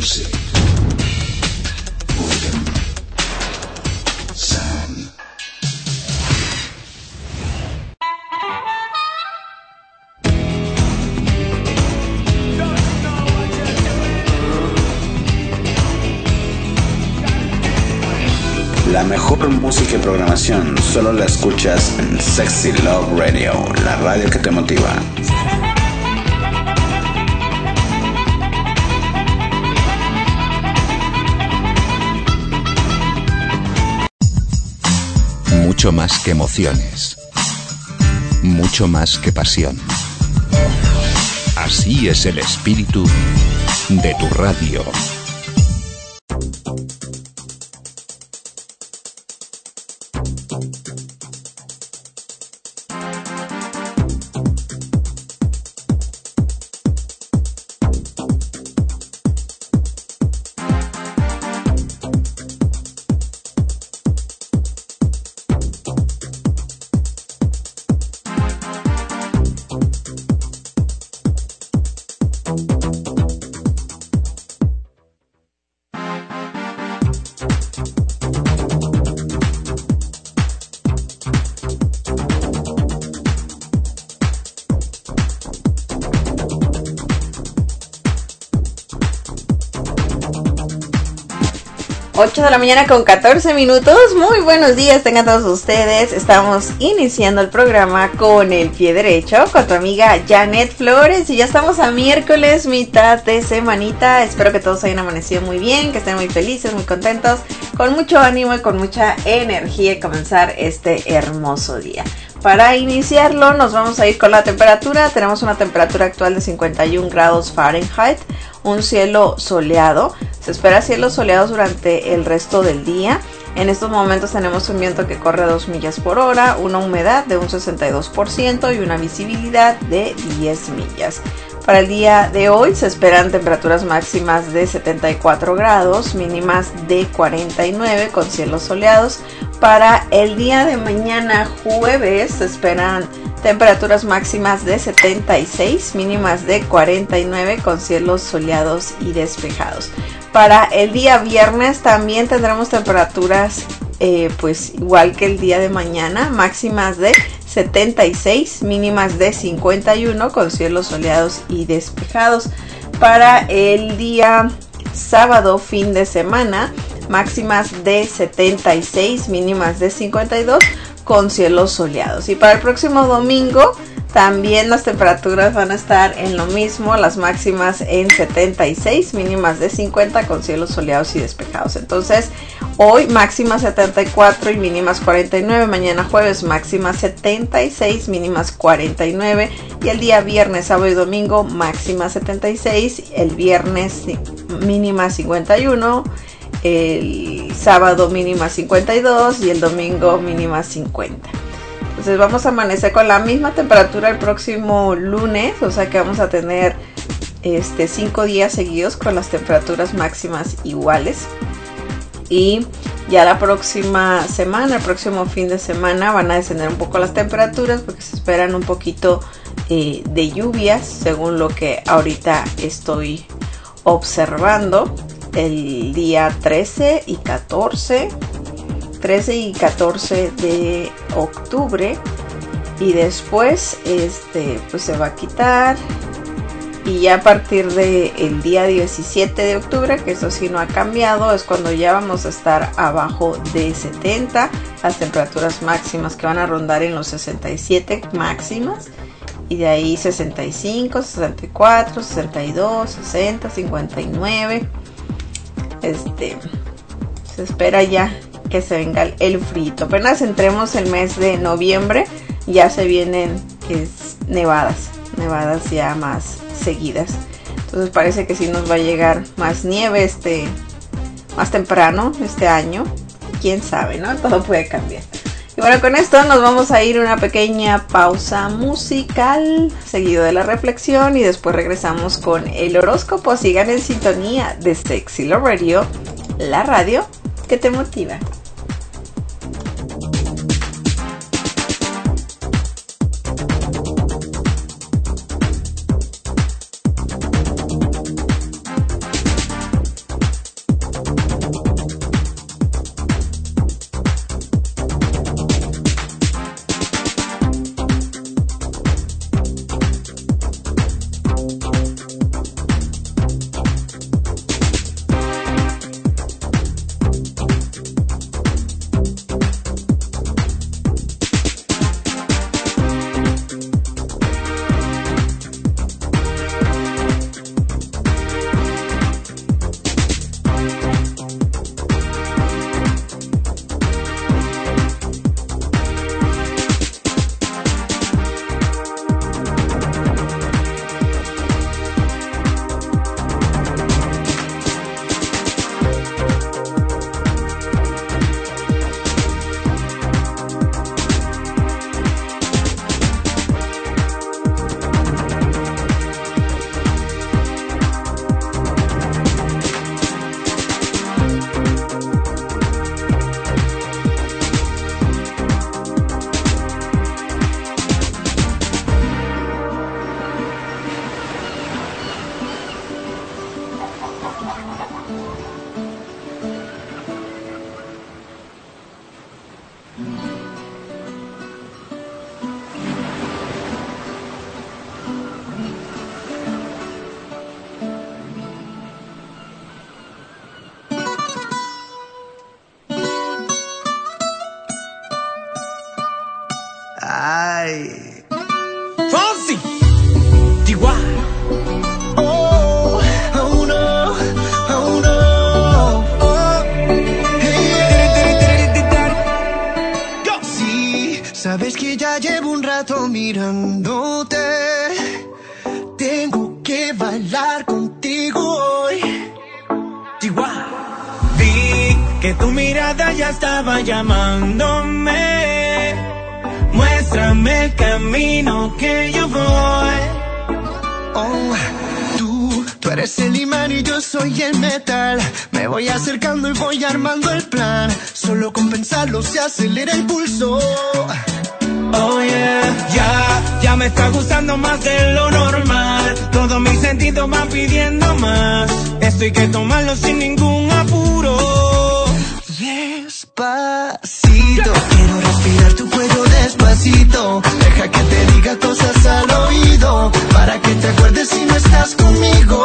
music, rhythm, sound. La mejor música y programación solo la escuchas en Sexy Love Radio, la radio que te motiva. Mucho más que emociones, mucho más que pasión. Así es el espíritu de tu radio. De la mañana con 14 minutos. Muy buenos días tengan todos ustedes. Estamos iniciando el programa con el pie derecho con tu amiga Janet Flores y ya estamos a miércoles, mitad de semanita. Espero que todos hayan amanecido muy bien, que estén muy felices, muy contentos, con mucho ánimo y con mucha energía de comenzar este hermoso día. Para iniciarlo nos vamos a ir con la temperatura. Tenemos una temperatura actual de 51 grados Fahrenheit, un cielo soleado. Se espera cielos soleados durante el resto del día. En estos momentos tenemos un viento que corre a 2 millas por hora, una humedad de un 62% y una visibilidad de 10 millas. Para el día de hoy se esperan temperaturas máximas de 74 grados, mínimas de 49 con cielos soleados. Para el día de mañana jueves se esperan temperaturas máximas de 76, mínimas de 49 con cielos soleados y despejados. Para el día viernes también tendremos temperaturas pues igual que el día de mañana, máximas de 76, mínimas de 51 con cielos soleados y despejados. Para el día sábado, fin de semana, máximas de 76, mínimas de 52 con cielos soleados. Y para el próximo domingo también las temperaturas van a estar en lo mismo, las máximas en 76, mínimas de 50 con cielos soleados y despejados. Entonces hoy máximas 74 y mínimas 49, mañana jueves máximas 76, mínimas 49 y el día viernes, sábado y domingo máxima 76, el viernes mínima 51, el sábado mínima 52 y el domingo mínima 50. Entonces vamos a amanecer con la misma temperatura el próximo lunes, o sea que vamos a tener 5 días seguidos con las temperaturas máximas iguales. Y ya la próxima semana, el próximo fin de semana van a descender un poco las temperaturas porque se esperan un poquito de lluvias según lo que ahorita estoy observando. El día 13 y 14 de octubre y después pues se va a quitar y ya a partir del día 17 de octubre, que eso sí no ha cambiado, es cuando ya vamos a estar abajo de 70, las temperaturas máximas que van a rondar en los 67 máximas y de ahí 65, 64, 62, 60, 59. Se espera ya que se venga el frío. Apenas entremos el mes de noviembre, ya se vienen nevadas ya más seguidas. Entonces parece que sí nos va a llegar más nieve más temprano este año. Quién sabe, ¿no? Todo puede cambiar. Y bueno, con esto nos vamos a ir a una pequeña pausa musical, seguido de la reflexión, y después regresamos con el horóscopo. Sigan en sintonía de Sexy Love Radio, la radio que te motiva. mirándote. Tengo que bailar contigo hoy. Chihuahua. Vi que tu mirada ya estaba llamándome. Muéstrame el camino que yo voy. Oh, tú eres el imán y yo soy el metal. Me voy acercando y voy armando el plan. Solo con pensarlo se acelera el pulso. Oh yeah, ya me está gustando más de lo normal. Todos mis sentidos van pidiendo más. Esto hay que tomarlo sin ningún apuro. Despacito, quiero respirar tu cuello despacito. Deja que te diga cosas al oído, para que te acuerdes si no estás conmigo.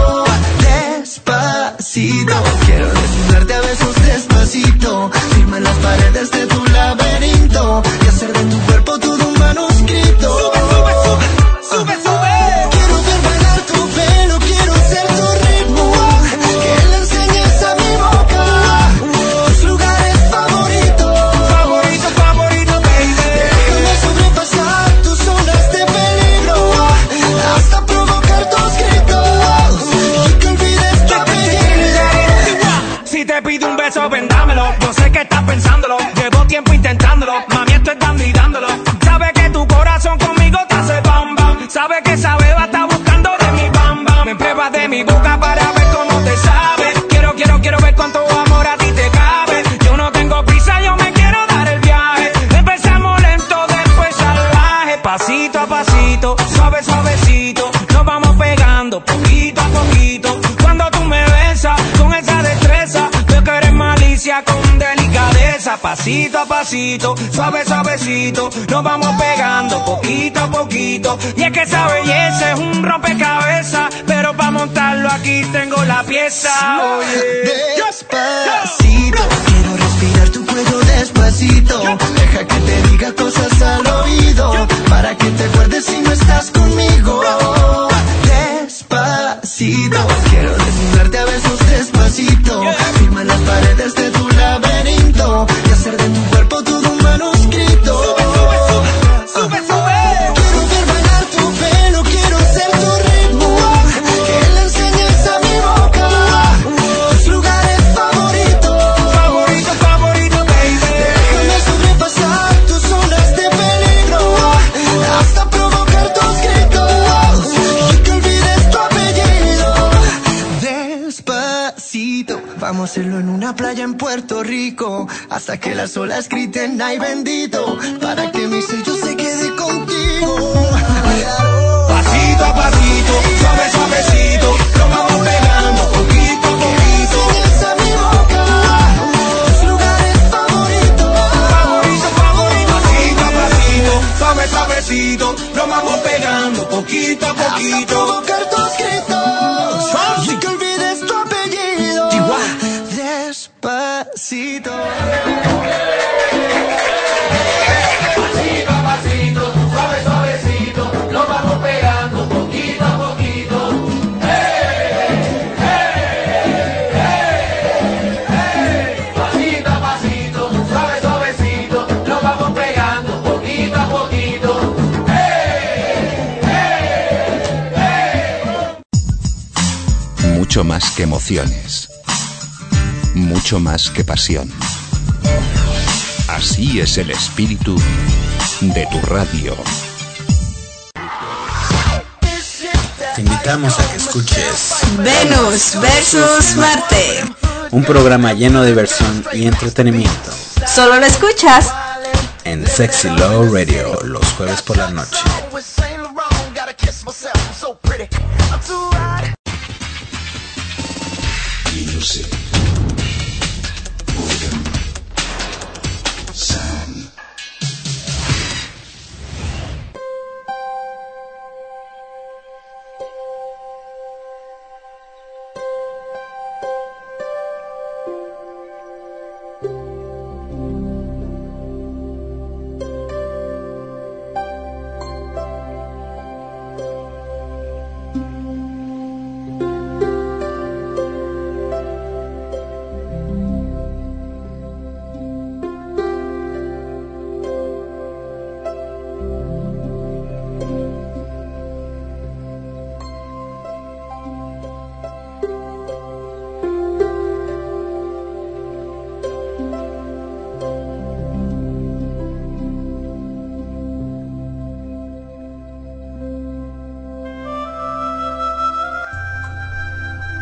Despacito, quiero desnudarte a besos despacito. Firma en las paredes de tu laberinto y hacer de tu cuerpo todo un manuscrito. Sube, sube, sube, sube, sube. Quiero ver bailar tu pelo, quiero ser tu ritmo. Que le enseñes a mi boca tus lugares favoritos. Favorito, favorito, baby. Déjame sobrepasar tus zonas de peligro, hasta provocar tus gritos y que olvides tu apellido. Si te pido un beso, ven dámelo. Yo sé que estás pensándolo, llevo tiempo intentándolo. Mami, esto es dando y dándolo. Sabe que tu corazón conmigo te hace bam bam. Sabe que esa beba está buscando de mi bam bam. Me pruebas de mi boca para ver cómo te sabe. Quiero ver cuánto amor a ti te cabe. Yo no tengo prisa, yo me quiero dar el viaje. Empezamos lento, después salvaje. Pasito a pasito, suave, suavecito. Nos vamos pegando poquito a poquito. Cuando tú me besas con esa destreza, veo que eres malicia con delicadeza. Pasito a pasito, suave, suavecito. Nos vamos pegando poquito a poquito. Y es que esa belleza es un rompecabezas, pero para montarlo aquí tengo la pieza. Oye, despacito, quiero respirar tu cuello despacito. Deja que te diga cosas al oído, para que te acuerdes si no estás conmigo. Despacito, quiero desnudarte a besos despacito. Firma en las paredes de tu laberinto y hacer de tu cuerpo todo un manuscrito. Sube, sube, sube. Quiero ver bailar tu pelo, quiero ser tu ritmo. Que le enseñes a mi boca tus lugares favoritos. Favorito, favorito, baby. Déjame sobrepasar tus zonas de peligro, hasta provocar tus gritos y que olvides tu apellido. Despacito, vamos a hacerlo en una playa en Puerto Rico, hasta que las olas griten ay bendito, para que mi sello se quede contigo. Pasito a pasito, suave, suavecito, lo vamos pegando poquito a poquito. Enseñas a mi boca tus lugares favoritos. Favorito, favorito. Pasito a pasito, suave, suavecito, lo vamos pegando poquito a poquito. Hasta provocar tus gritos y que olvides tu apellido. Despacito. Pasito a pasito, suave, suavecito, lo vamos pegando poquito a poquito. Pasito a pasito, suave, suavecito, lo vamos pegando poquito a poquito. Mucho más que emociones. Mucho más que pasión. Así es el espíritu de tu radio. Te invitamos a que escuches Venus versus Marte. un programa lleno de diversión y entretenimiento Solo lo escuchas en Sexy Love Radio los jueves por la noche. Music. Boredom. Sound.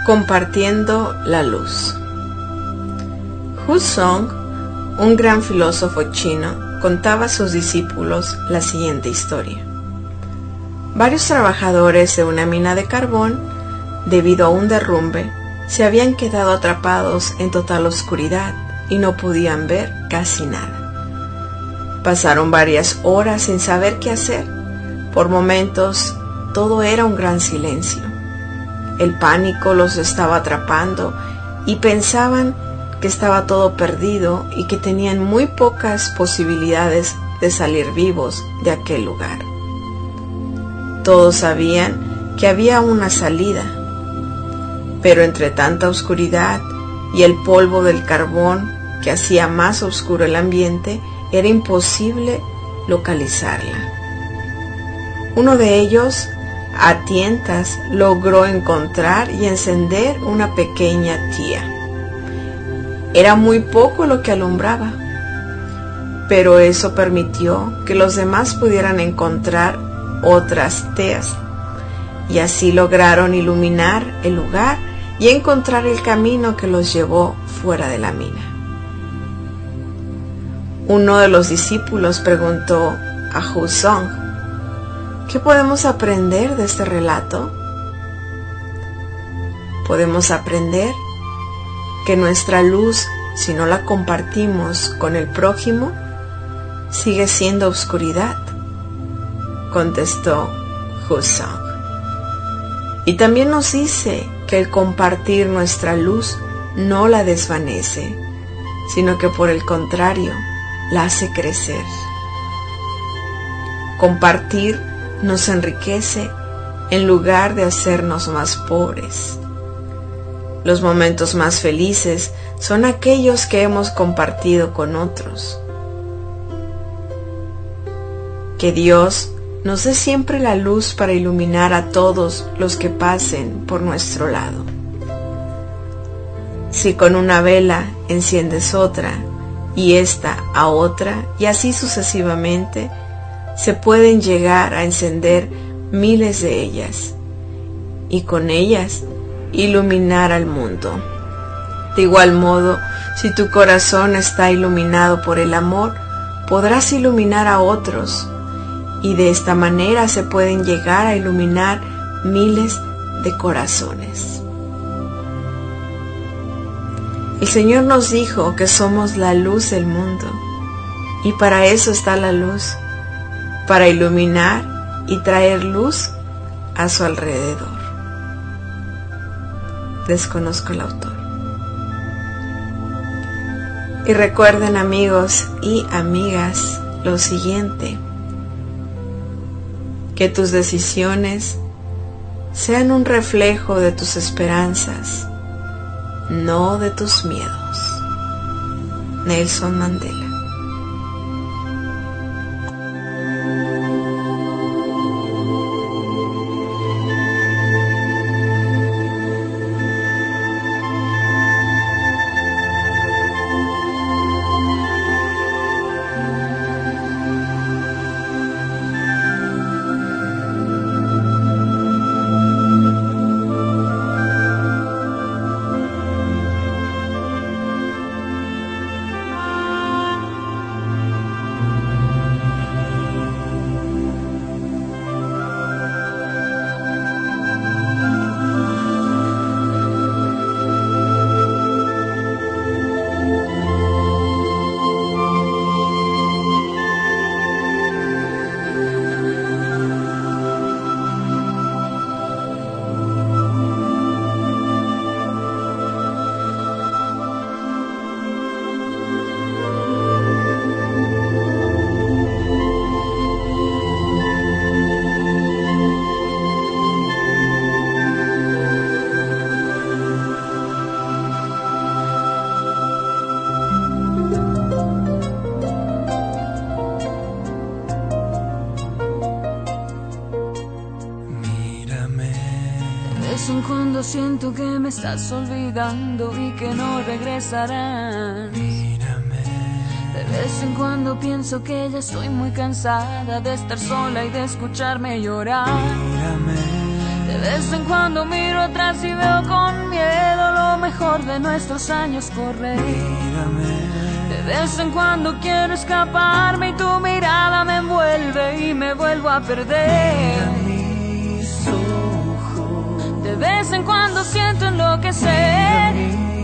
Compartiendo la luz. Huzong, un gran filósofo chino, contaba a sus discípulos la siguiente historia. Varios trabajadores de una mina de carbón, debido a un derrumbe, se habían quedado atrapados en total oscuridad y no podían ver casi nada. Pasaron varias horas sin saber qué hacer. Por momentos, todo era un gran silencio. El pánico los estaba atrapando y pensaban que estaba todo perdido y que tenían muy pocas posibilidades de salir vivos de aquel lugar. Todos sabían que había una salida, pero entre tanta oscuridad y el polvo del carbón que hacía más oscuro el ambiente, era imposible localizarla. Uno de ellos, a tientas, logró encontrar y encender una pequeña tía. Era muy poco lo que alumbraba, pero eso permitió que los demás pudieran encontrar otras teas, y así lograron iluminar el lugar y encontrar el camino que los llevó fuera de la mina. Uno de los discípulos preguntó a Huzong: ¿qué podemos aprender de este relato? Podemos aprender que nuestra luz, si no la compartimos con el prójimo, sigue siendo oscuridad, contestó Huzong. Y también nos dice que el compartir nuestra luz no la desvanece, sino que por el contrario, la hace crecer. Compartir nos enriquece en lugar de hacernos más pobres. Los momentos más felices son aquellos que hemos compartido con otros. Que Dios nos dé siempre la luz para iluminar a todos los que pasen por nuestro lado. Si con una vela enciendes otra, y esta a otra, y así sucesivamente, se pueden llegar a encender miles de ellas, y con ellas iluminar al mundo. De igual modo, si tu corazón está iluminado por el amor, podrás iluminar a otros, y de esta manera se pueden llegar a iluminar miles de corazones. El Señor nos dijo que somos la luz del mundo, y para eso está la luz, para iluminar y traer luz a su alrededor. Desconozco el autor. Y recuerden, amigos y amigas, lo siguiente: que tus decisiones sean un reflejo de tus esperanzas, no de tus miedos. Nelson Mandela. Siento que me estás olvidando y que no regresarás. Mírame. De vez en cuando pienso que ya estoy muy cansada de estar sola y de escucharme llorar. Mírame. De vez en cuando miro atrás y veo con miedo lo mejor de nuestros años correr. De vez en cuando quiero escaparme y tu mirada me envuelve y me vuelvo a perder. De vez en cuando siento enloquecer.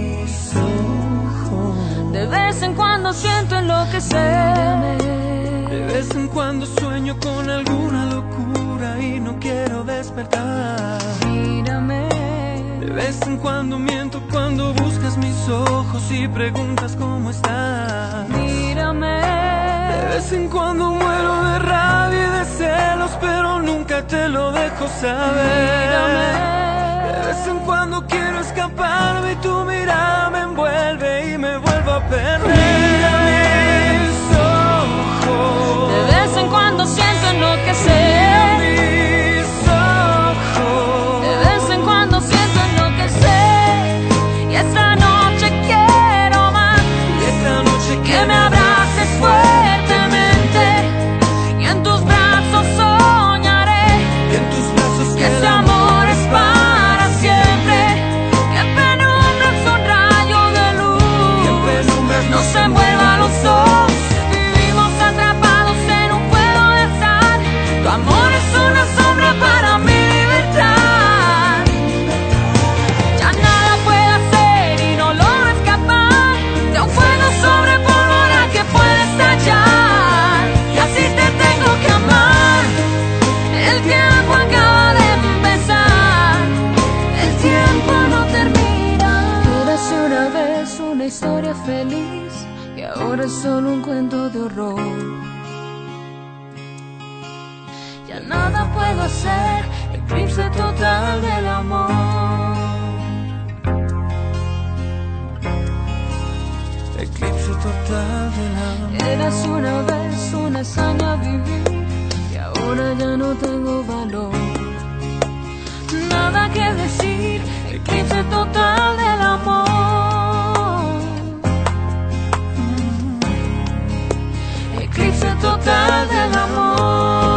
De vez en cuando siento enloquecer. De vez en cuando sueño con alguna locura y no quiero despertar. Mírame. De vez en cuando miento cuando buscas mis ojos y preguntas cómo estás. Mírame. De vez en cuando muero de rabia y de celos, pero nunca te lo dejo saber. Mírame. De vez en cuando quiero escaparme y tu mirada me envuelve y me vuelvo a perder. Mírame mis ojos. De vez en cuando siento enloquecer. Mis ojos. De vez en cuando siento enloquecer. Y esta noche quiero más. Y esta noche Que me abraces fuertemente. Y en tus brazos soñaré. y en tus brazos Que este amor es para siempre. Que en penumbra es un rayo de luz. No se muevan los ojos. Vivimos atrapados en un juego de azar. Tu amor es una sombra para mi libertad. Ya nada puedo hacer y no logro escapar de un fuego sobre pólvora que puede estallar. Y así te tengo que amar. El tiempo acaba de empezar. El tiempo no termina. Érase una vez una historia feliz y ahora es solo un cuento de horror. Ya nada puedo hacer, eclipse total del amor. eclipse total del amor. Eras una vez una hazaña vivir y ahora ya no tengo valor. Nada que decir, eclipse total del amor. Eclipse total del amor.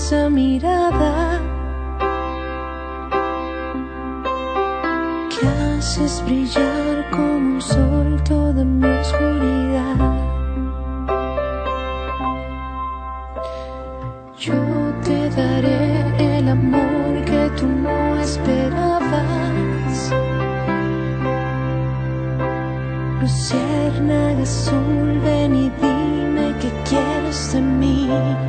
esa mirada que haces brillar como un sol toda mi oscuridad. Yo te daré el amor que tú no esperabas. Luciérnaga azul, ven y dime qué quieres de mí.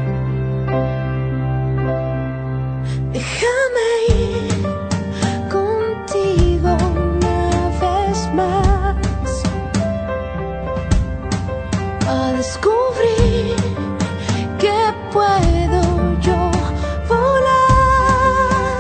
Déjame ir contigo una vez más a descubrir que puedo yo volar.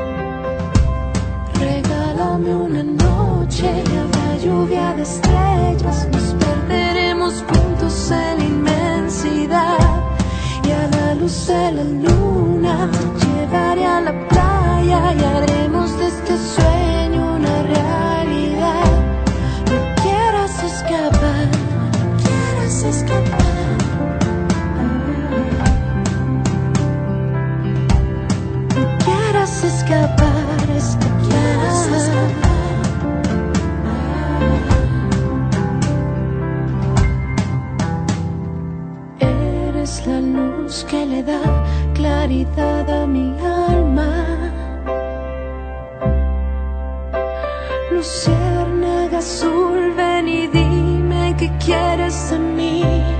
Regálame una noche y habrá lluvia de estrellas. Nos perderemos juntos en la inmensidad y a la luz de la luna llevaré a la playa y haremos de este sueño una realidad. No quieras escapar, no quieras escapar. No quieras escapar, escapar. Eres la luz que le da claridad a mi alma. Luciérnaga azul, ven y dime qué quieres de mí.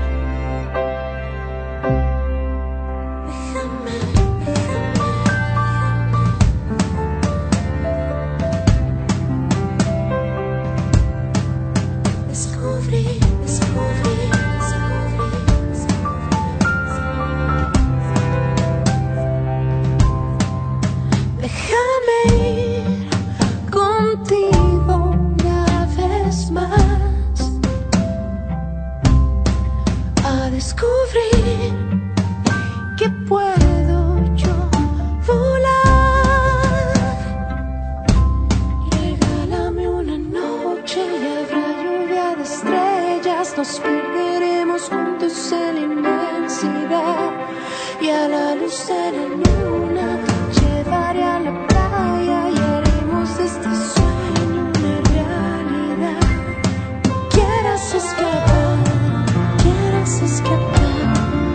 Nos perderemos juntos en la inmensidad y a la luz de la luna llevaré a la playa y haremos de este sueño una realidad. Quieras escapar, quieras escapar.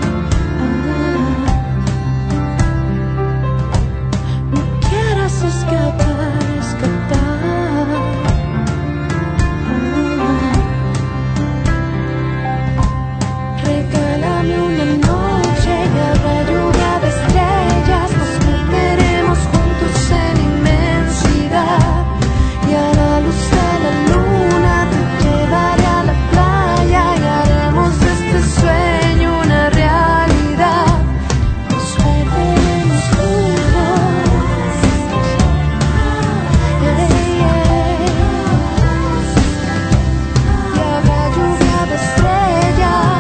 No quieras escapar, escapar. Una noche y habrá lluvia de estrellas. Nos perderemos juntos en la inmensidad y a la luz de la luna te llevaré a la playa y haremos de este sueño una realidad. Nos perderemos juntos, y habrá lluvia de estrellas.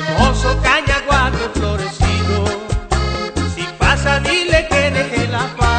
Hermoso cañaguate florecido, si pasa dile que deje la paz.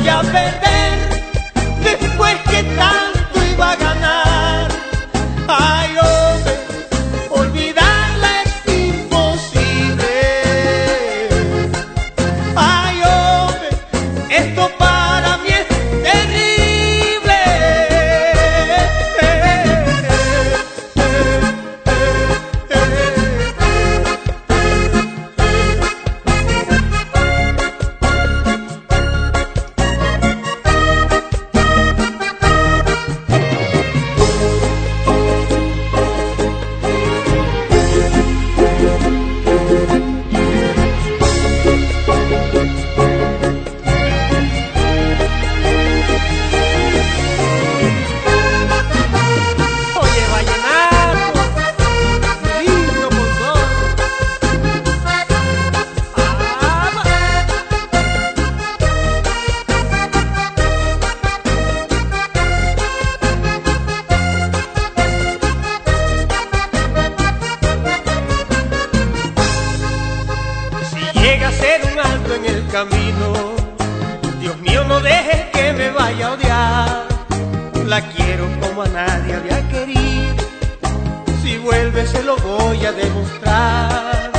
a perder después que tanto iba a ganar. Ay, hombre, olvidarla es imposible. Ay, hombre, esto para mí es terrible. Oye, vallenato, lindo montón. Si llega a ser un alto en el camino, Dios mío, no dejes que me vaya a odiar. La quiero como a nadie había querido. Si vuelve se lo voy a demostrar.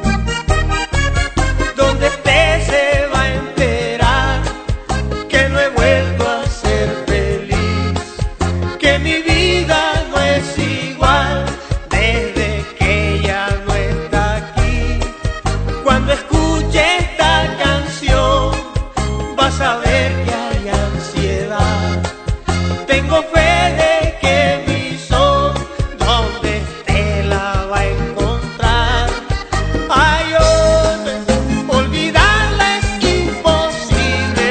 Donde esté se va a enterar que no he vuelto a ser feliz, que mi vida no es igual desde que ella no está aquí. Cuando escuche esta canción vas a ver que hay ansiedad. Tengo fe de que mi son donde esté la va a encontrar. Ay, hombre, olvidarla es imposible.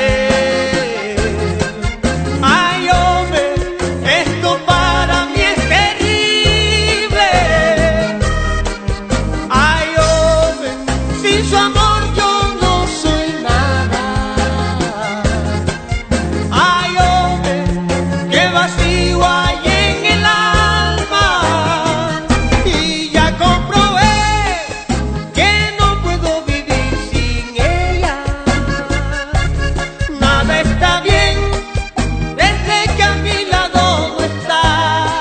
Ay, hombre, esto para mí es terrible. Ay, hombre, sin su amor yo no soy nada. Ay, hombre, qué vacío hay en el alma. Y ya comprobé que no puedo vivir sin ella. Nada está bien desde que a mi lado no está.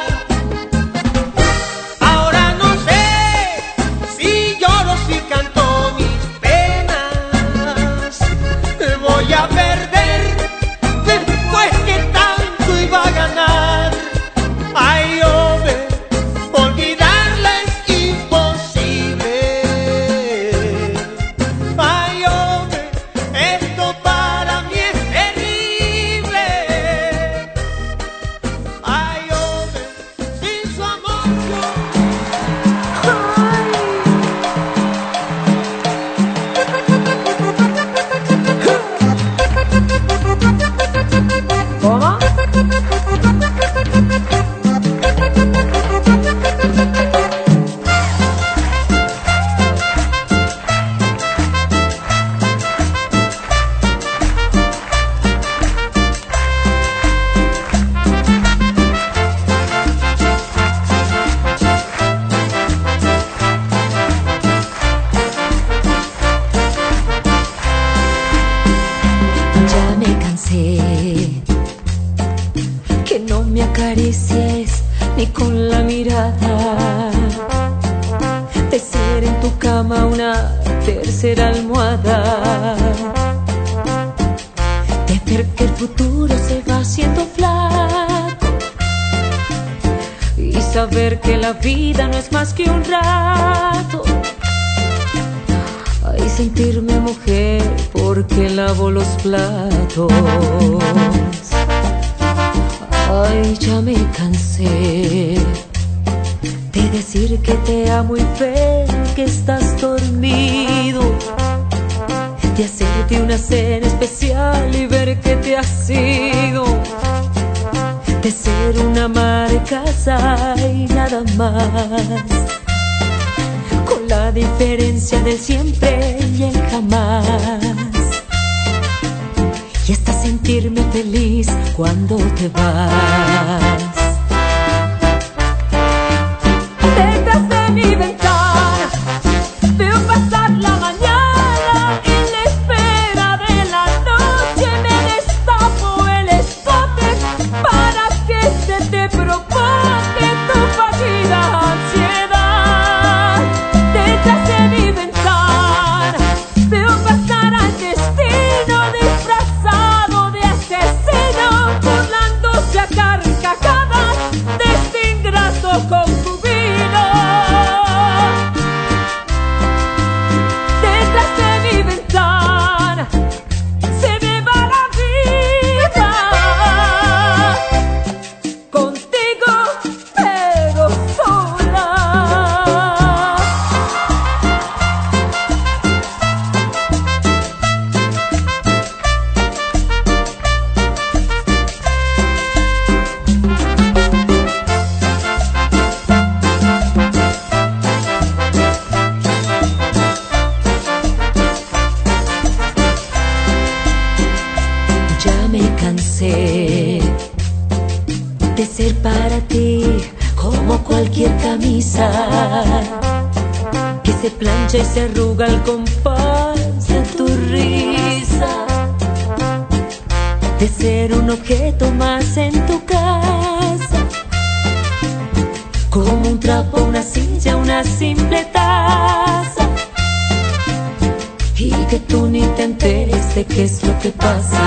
Ahora no sé si lloro, si canto mis penas. Voy a perder después que tanto iba a ganar. Ay, hombre, olvidarla es imposible. Ay, hombre, esto para mí es terrible. Ay, hombre, sin su amor ¿Cómo? Ya me cansé que no me acaricies ni con la mirada, de ser en tu cama una tercera almohada, de ver que el futuro se va haciendo flaco y saber que la vida no es más que un rato. Ay, sentirme mujer porque lavo los platos. Ay, ya me cansé de decir que te amo y ver que estás dormido, de hacerte una cena especial y ver que te has ido, de ser una ama de casa y nada más, con la diferencia del siempre y el jamás. Y hasta sentirme feliz cuando te vas. Detrás de mi ventana veo pasar la mañana, en la espera de la noche me destapo. cansé de ser para ti como cualquier camisa que se plancha y se arruga al compás de tu risa, de ser un objeto más en tu casa, como un trapo, una silla, una simple taza, y que tú ni te enteres de qué es lo que pasa.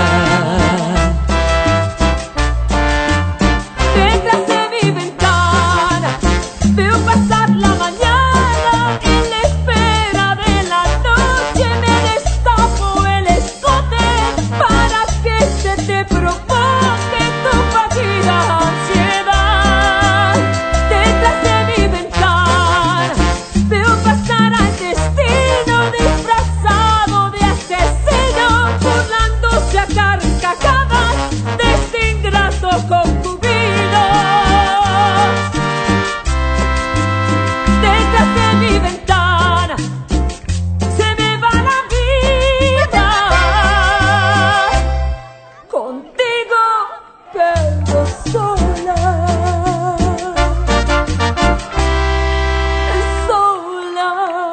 Detrás de mi ventana veo pasar la mañana, en la espera de la noche me destapo el escote para que se te provoque tu fallida ansiedad. Detrás de mi ventana veo pasar al destino disfrazado de asesino, burlándose a carcajadas de este ingrato concubino. Detrás de mi ventana se me va la vida, contigo pero sola, sola.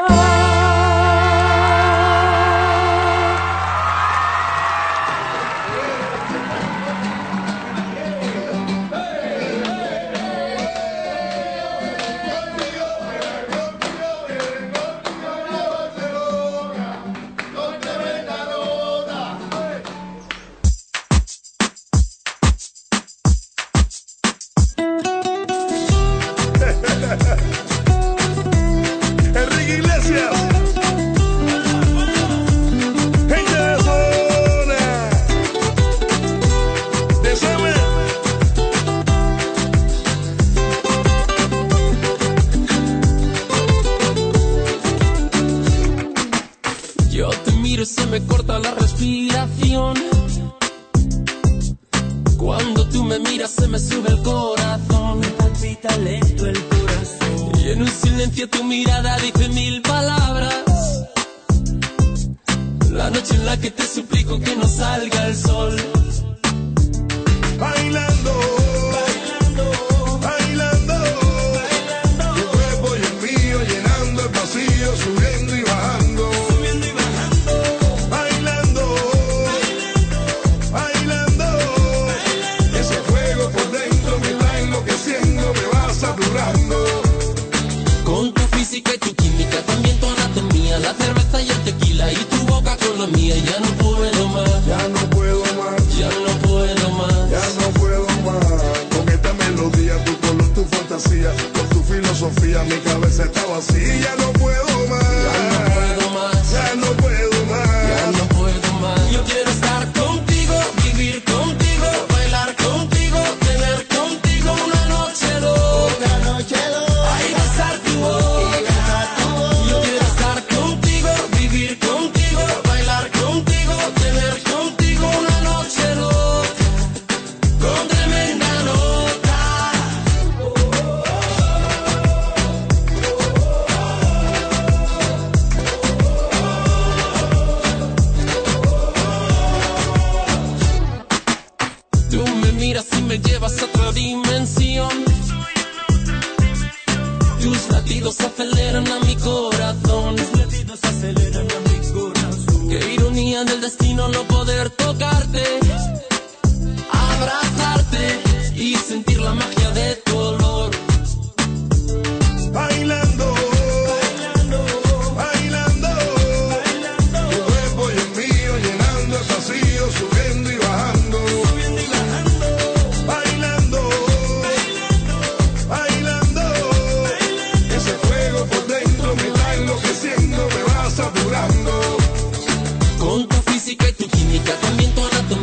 Enrique Iglesias, gente de zona, de Seme. Yo te miro y se me corta la respiración. Cuando tú me miras se me sube el corazón. Me palpita lento el corazón. Y en un silencio tu mirada dice mil palabras. La noche en la que te suplico que no salga el sol. Bailando, bailando, bailando, bailando. Tu cuerpo y el mío llenando el vacío, subiendo y bajando, subiendo y bajando. Bailando, bailando, bailando. Ese fuego por dentro me está enloqueciendo, me va saturando. Con tu física y tu química, también tu anatomía, la cerveza y el tequila y tu boca con la mía. Ya no puedo más, Ya no puedo más, ya no puedo más. ya no puedo más. Con esta melodía, tu color, tu fantasía, con tu filosofía, mi cabeza está vacía. Ya no puedo más, Ya no puedo más, ya no puedo más. ya no puedo más. Yo quiero estar contigo, vivir contigo, bailar contigo, tener contigo una noche loca. Ay, besar tu boca. Yo quiero estar contigo, vivir contigo, bailar contigo, tener contigo una noche loca, con tremenda nota. Tú me miras y me llevas a otra dimensión. Tus latidos aceleran a mi corazón. Qué ironía del destino no poder tocarte, abrazarte y sentir la magia de tu olor. Bailando, bailando, bailando, bailando. Tu cuerpo y el mío llenando el vacío, subiendo y bajando, subiendo y bajando. Bailando, bailando, bailando. Ese fuego por dentro me está enloqueciendo, me va saturando. Con tu física y tu química, también tu anatomía,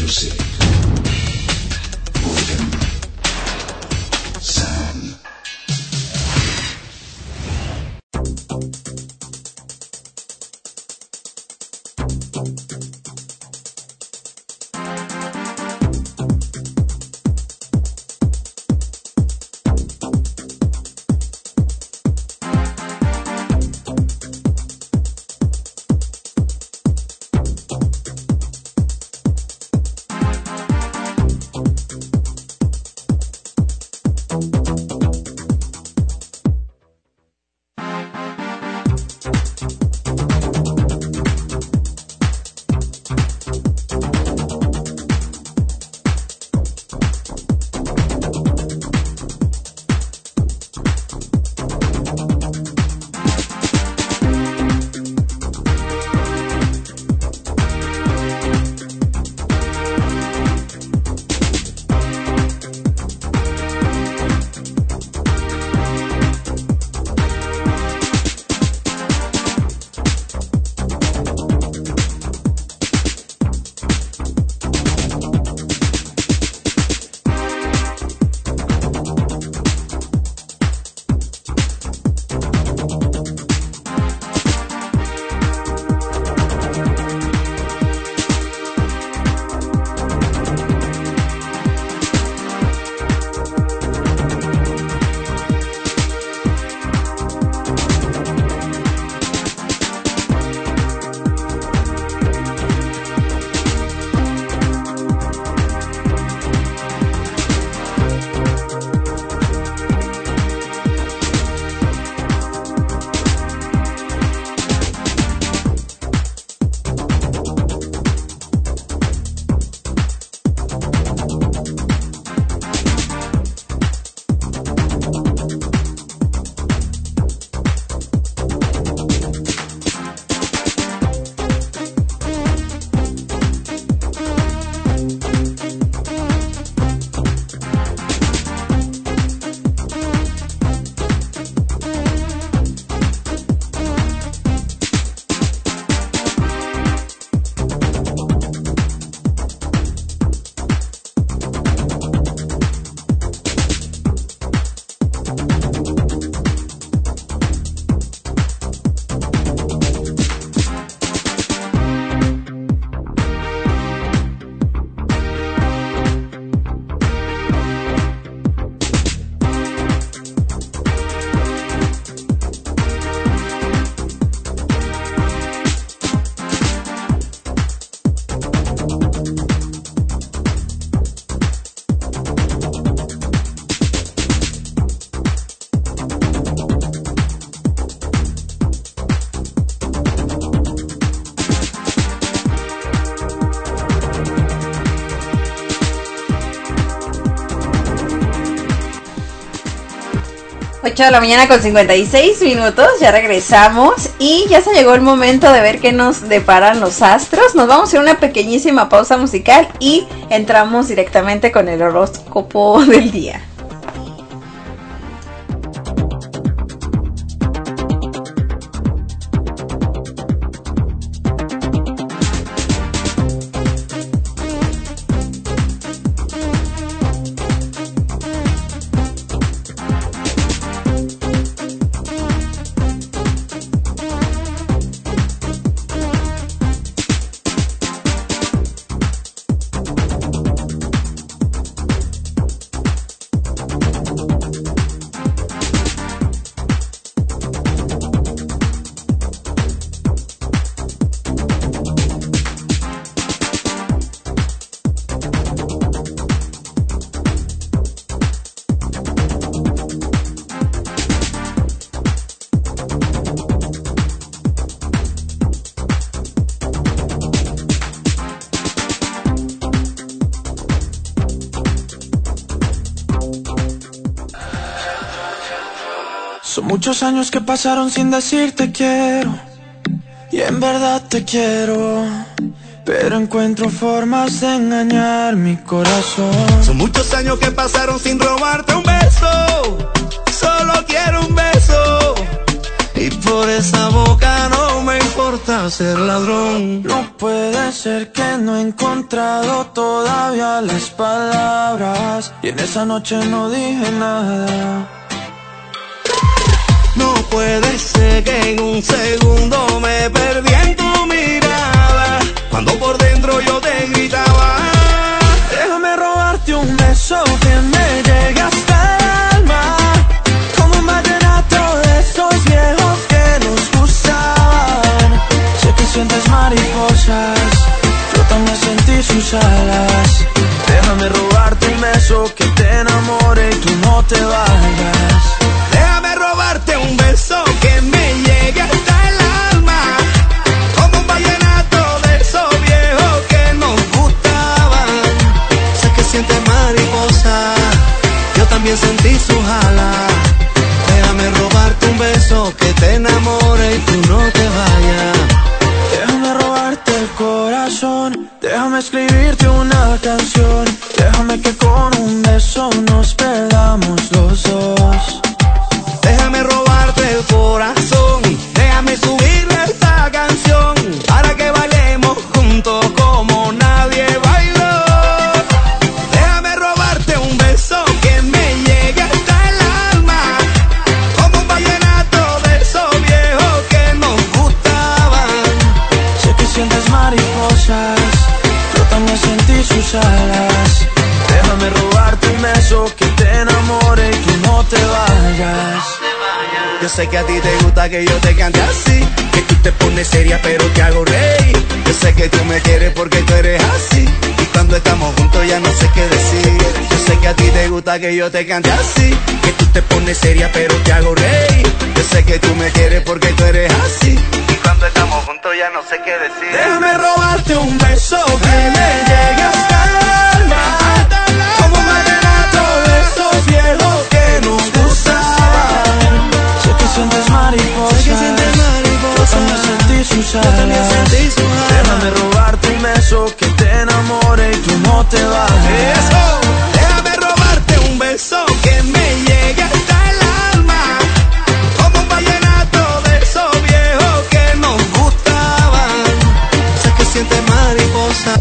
music. Rhythm. Sound. De la mañana con 56 minutos, ya regresamos y ya se llegó el momento de ver qué nos deparan los astros. Nos vamos a hacer una pequeñísima pausa musical y entramos directamente con el horóscopo del día. Son muchos años que pasaron sin decirte quiero, y en verdad te quiero, pero encuentro formas de engañar mi corazón. Son muchos años que pasaron sin robarte un beso, solo quiero un beso, y por esa boca no me importa importa ser ladrón. No puede ser que no he encontrado todavía las palabras y en esa noche no dije nada. No puede ser que en un segundo me perdí en tu mirada, cuando por dentro yo te gritaba. Déjame robarte un beso que me llegue hasta el alma, como un vallenato de esos viejos que nos gustaban. Sé que sientes mariposas, yo también sentí sus alas. Déjame robarte un beso que te enamore y tú no te vayas. Déjame robarte un beso que me llegue hasta el alma, como un vallenato de esos viejos que nos gustaban. Sé que sientes mariposa, yo también sentí sus alas. Déjame robarte un beso que te enamore y tú no te vayas. Déjame robarte el corazón, déjame escribirte una canción. Déjame que con un beso nos perdamos los dos. Déjame robarte el corazón, déjame subirle esta canción, para que bailemos juntos como nadie bailó. Déjame robarte un beso que me llegue hasta el alma, como un vallenato de esos viejos que nos gustaban. Sé que sientes mariposas, yo también sentí sus alas. Déjame robarte un beso que te enamore y tú no te vayas. Yo sé que a ti te gusta que yo te cante así, que tú te pones seria pero te hago reír. Yo sé que tú me quieres porque tú eres así, y cuando estamos juntos ya no sé qué decir. Yo sé que a ti te gusta que yo te cante así, que tú te pones seria pero te hago reír. Yo sé que tú me quieres porque tú eres así, y cuando estamos juntos ya no sé qué decir. Déjame robarte un beso que me llegue hasta el alma, como un vallenato de esos viejos que nos gustaban. Sé que sientes mariposas, yo también sentí sus alas. Déjame robarte un beso que te enamore y tú no te vayas. Déjame robarte un beso que me llegue hasta el alma, como un vallenato de esos viejos que nos gustaban. Sé que sientes mariposa.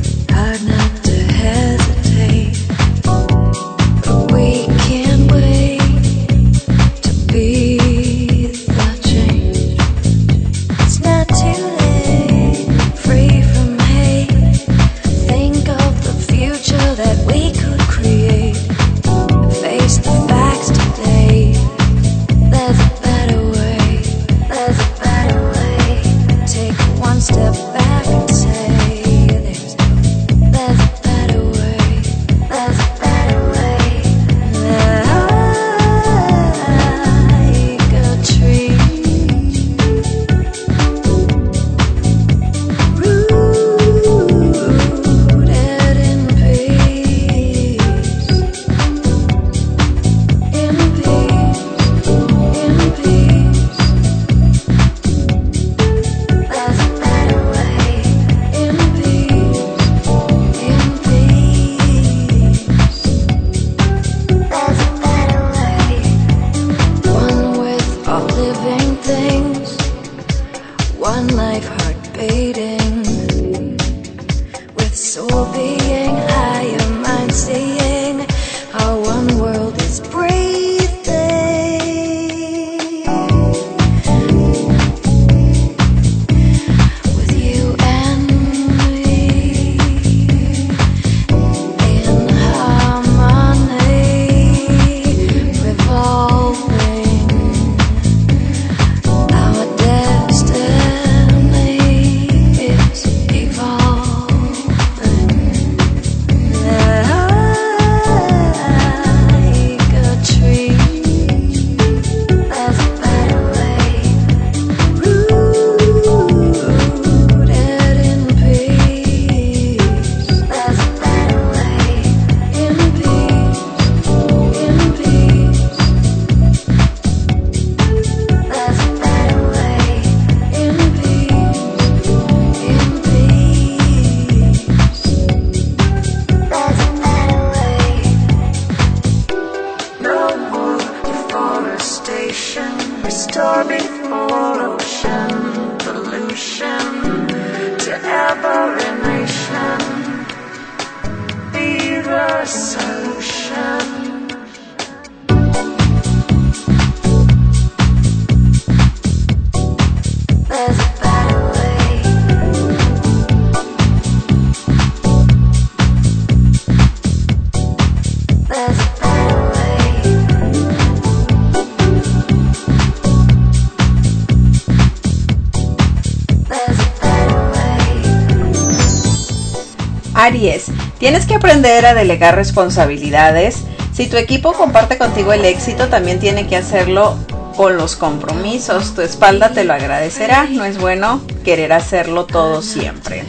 Wait. solution. There's a better way. There's a better way. There's a better way. Aries, tienes que aprender a delegar responsabilidades. Si tu equipo comparte contigo el éxito, también tiene que hacerlo con los compromisos. Tu espalda te lo agradecerá. No es bueno querer hacerlo todo siempre.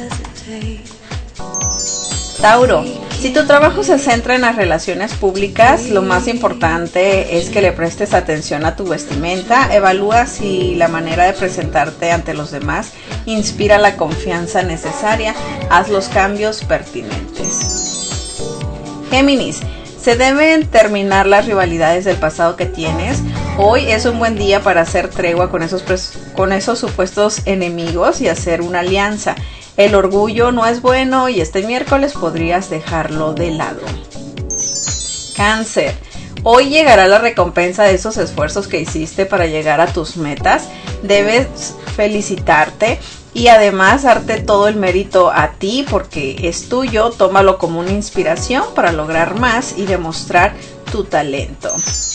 Tauro, si tu trabajo se centra en las relaciones públicas, lo más importante es que le prestes atención a tu vestimenta. Evalúa si la manera de presentarte ante los demás inspira la confianza necesaria. Haz los cambios pertinentes. Géminis, se deben terminar las rivalidades del pasado que tienes. Hoy es un buen día para hacer tregua con esos supuestos enemigos y hacer una alianza. El orgullo no es bueno y este miércoles podrías dejarlo de lado. Cáncer, hoy llegará la recompensa de esos esfuerzos que hiciste para llegar a tus metas. Debes felicitarte y además darte todo el mérito a ti porque es tuyo. Tómalo como una inspiración para lograr más y demostrar tu talento.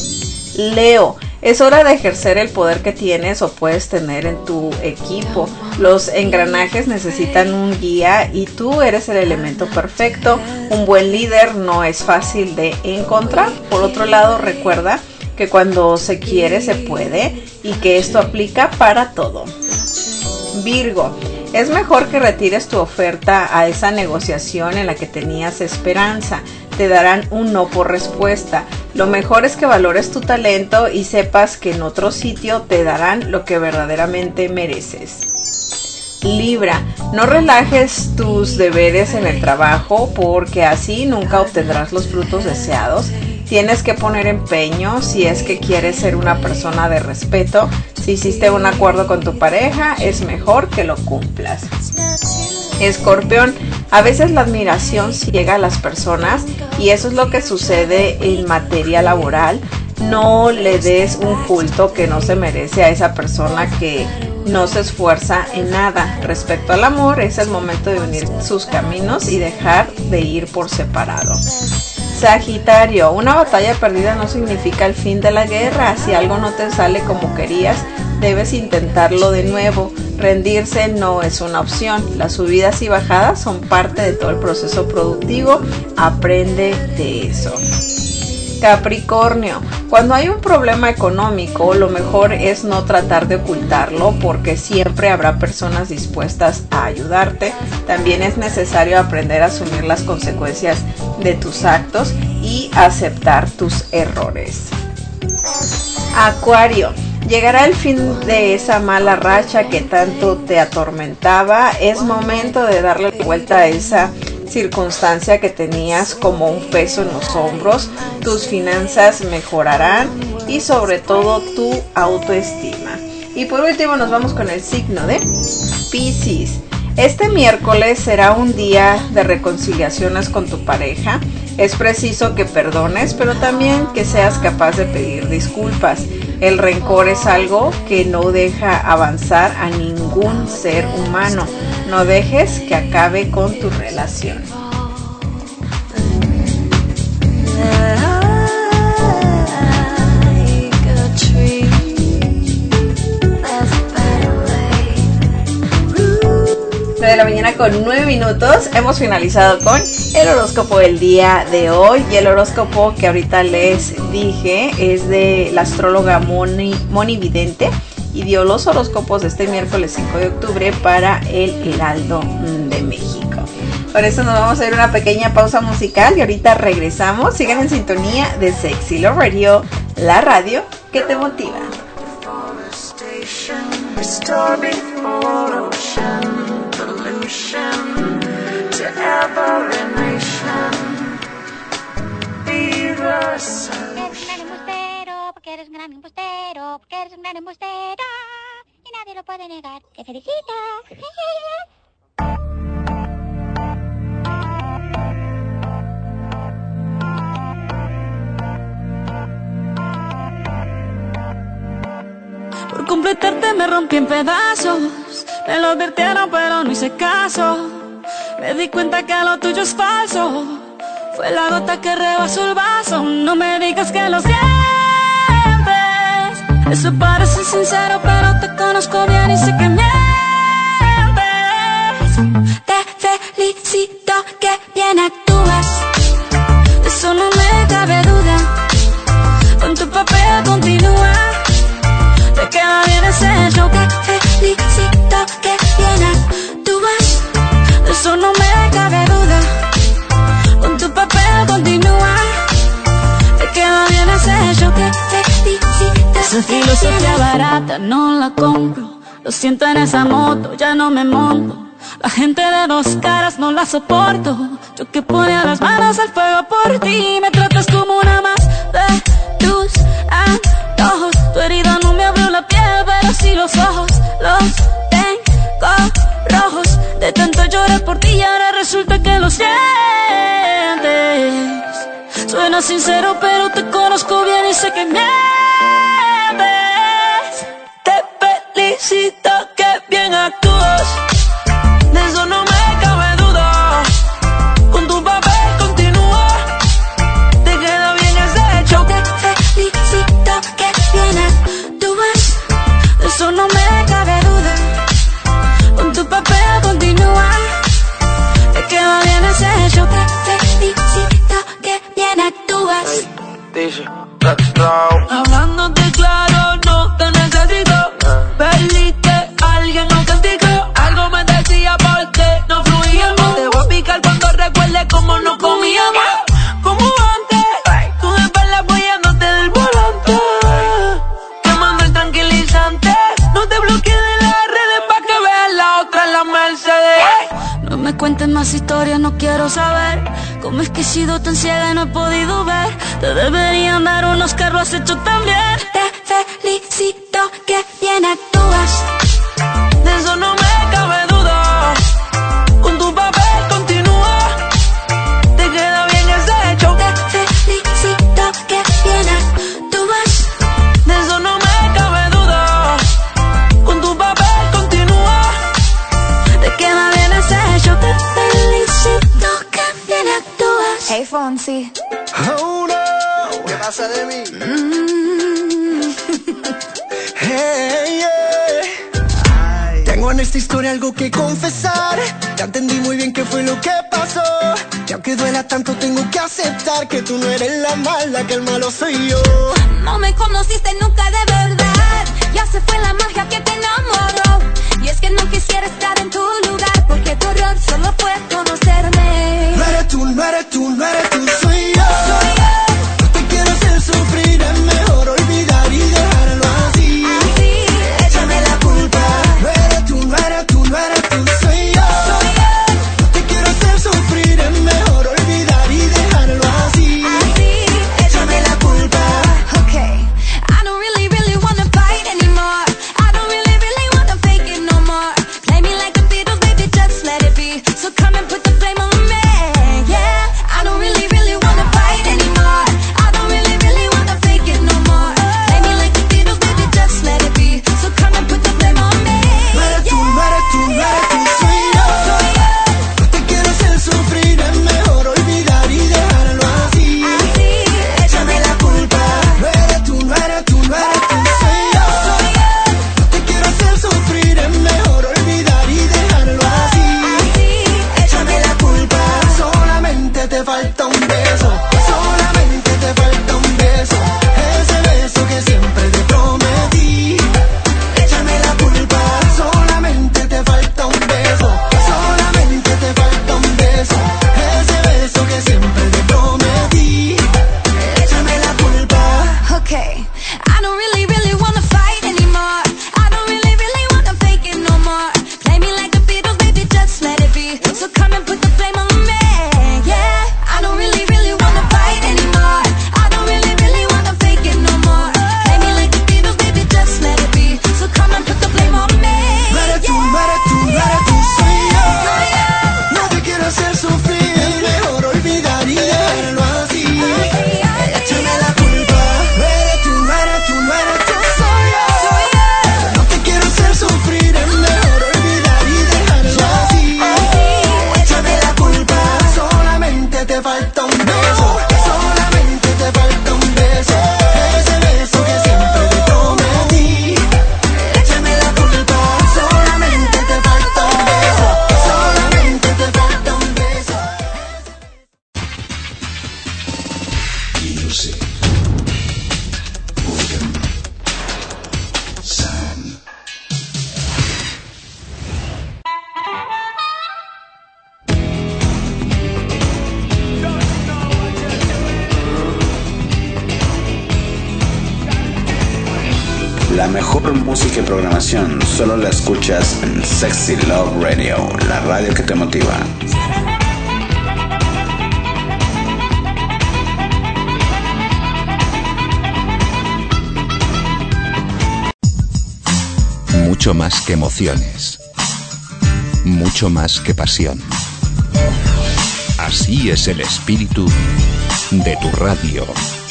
Leo, es hora de ejercer el poder que tienes o puedes tener en tu equipo. Los engranajes necesitan un guía y tú eres el elemento perfecto. Un buen líder no es fácil de encontrar. Por otro lado, recuerda que cuando se quiere se puede y que esto aplica para todo. Virgo, es mejor que retires tu oferta a esa negociación en la que tenías esperanza. Te darán un no por respuesta. Lo mejor es que valores tu talento y sepas que en otro sitio te darán lo que verdaderamente mereces. Libra, no relajes tus deberes en el trabajo porque así nunca obtendrás los frutos deseados. Tienes que poner empeño si es que quieres ser una persona de respeto. Si hiciste un acuerdo con tu pareja, es mejor que lo cumplas. Escorpión, a veces la admiración ciega a las personas y eso es lo que sucede en materia laboral. No le des un culto que no se merece a esa persona que no se esfuerza en nada. Respecto al amor, es el momento de unir sus caminos y dejar de ir por separado. Sagitario, una batalla perdida no significa el fin de la guerra. Si algo no te sale como querías, debes intentarlo de nuevo. Rendirse no es una opción. Las subidas y bajadas son parte de todo el proceso productivo. Aprende de eso. Capricornio, cuando hay un problema económico, lo mejor es no tratar de ocultarlo porque siempre habrá personas dispuestas a ayudarte. También es necesario aprender a asumir las consecuencias de tus actos y aceptar tus errores. Acuario, llegará el fin de esa mala racha que tanto te atormentaba. Es momento de darle vuelta a esa circunstancia que tenías como un peso en los hombros. Tus finanzas mejorarán y sobre todo tu autoestima. Y por último nos vamos con el signo de Piscis. Este miércoles será un día de reconciliaciones con tu pareja. Es preciso que perdones, pero también que seas capaz de pedir disculpas. El rencor es algo que no deja avanzar a ningún ser humano. No dejes que acabe con tu relación. De la mañana con 9 minutos. Hemos finalizado con el horóscopo del día de hoy. Y el horóscopo que ahorita les dije es de la astróloga Moni Vidente y dio los horóscopos de este miércoles 5 de octubre para el Heraldo de México. Por eso nos vamos a ir a una pequeña pausa musical y ahorita regresamos. Sigan en sintonía de Sexy Love Radio, la radio que te motiva. To every nation, be the solution. Porque eres un gran embustero, porque eres un gran embustero, y nadie lo puede negar. Te felicito. invitarte me rompí en pedazos. Me lo advirtieron pero no hice caso. Me di cuenta que lo tuyo es falso. Fue la gota que rebasó el vaso. No me digas que lo sientes. Eso parece sincero pero te conozco bien y sé que mientes. Te felicito que bien actúas. De eso no me cabe duda. Con tu papel continúa. Te queda bien ese show. Te felicito que bien actúas. De eso no me cabe duda. Con tu papel continúa. Te queda bien ese show. Te felicito. Esa filosofía barata no la compro. Lo siento en esa moto, ya no me monto. La gente de dos caras no la soporto. Yo que ponía las manos al fuego por ti. Me tratas como una más de tus antojos. Tu herida no me abrió la piel, pero sí los ojos. Los tengo rojos. De tanto llorar por ti y ahora resulta que lo sientes. Suena sincero pero te conozco bien y sé que mientes. Te felicito que bien actúas. De eso no me cabe duda. Con tu papel continúa. Te queda bien ese show. Te felicito que bien actúas. De eso no me cabe duda. Con tu papel continúa. Te queda bien ese show. Te felicito que bien actúas. Hablándote claro, no te necesito. Perdiste a alguien, no castigo. Algo me decía porque no fluíamos. Te voy a picar cuando recuerde cómo no comíamos. Como antes, tú de espalda apoyándote del volante. Quemando el tranquilizante. No te bloquees de las redes pa' que veas la otra en la Mercedes. No me cuentes más historias, no quiero saber. Cómo es que he sido tan ciega y no he podido ver. Te deberían dar un Oscar, lo has hecho tan bien. Te felicito que bien actúas. De eso no me cabe duda. Con tu papel continúa. Te queda bien ese show. Te felicito que bien actúas. De eso no me cabe duda. Con tu papel continúa. Te queda bien ese show. Te felicito que bien actúas. Hey Fonsi. Oh no, ¿qué pasa de mí? Hey, yeah. Tengo en esta historia algo que confesar. Ya entendí muy bien qué fue lo que pasó. Y aunque duela tanto tengo que aceptar que tú no eres la mala, que el malo soy yo. No me conociste nunca de verdad. Ya se fue la magia que te enamoró. Y es que no quisiera estar en tu lugar, porque tu error solo fue conocerme. No eres tú, no eres tú, no eres tú, soy yo. No te quiero hacer sufrir, es mejor olvidar y dejarlo así. Échame la culpa. No eres tú, no eres tú, no eres tú, soy yo. No te quiero hacer sufrir, es mejor olvidar y dejarlo así. Échame la culpa. Okay, I don't really wanna fight anymore. I don't really wanna fake it no more. Play me like the Beatles, baby, just let it be. So come and put the flame on me. Yeah, I don't really wanna fight anymore. I don't really wanna fake it no more. Play me like the Beatles, baby, just let it be. So come and put the flame on me. No eres tú, no eres tú, no eres tú, soy yo. No te quiero hacer sufrir, es mejor olvidar y dejarlo así. Échame la culpa. No eres tú, no eres tú, no eres tú, soy yo. No te quiero hacer sufrir, es mejor olvidar y dejarlo así. Échame la culpa. Solamente te falta un beso. Solamente te falta un beso. Ese beso que siempre te prometí. Échame la culpa. Solamente te falta un beso. Solamente te falta un beso. Ese beso que siempre te prometí. Échame la culpa. Okay, I don't really wanna fight anymore. I don't really wanna fake it no more. Play me like the Beatles, baby, just let it be. So come and put the flame on me. Yeah, I don't really wanna fight un beso, solamente te falta un beso, ese beso que siempre te prometí. Échame la culpa, solamente te falta un beso, solamente te falta un beso. Music. William. Sam. La mejor música y programación solo la escuchas en Sexy Love Radio, la radio que te motiva. Mucho más que emociones. Mucho más que pasión. Así es el espíritu de tu radio.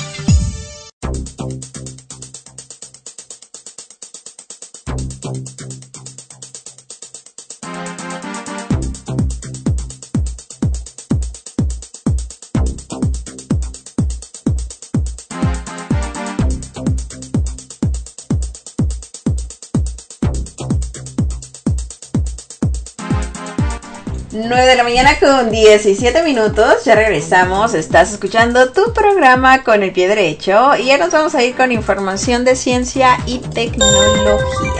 De la mañana con 17 minutos, ya regresamos, estás escuchando tu programa con el pie derecho y ya nos vamos a ir con información de ciencia y tecnología.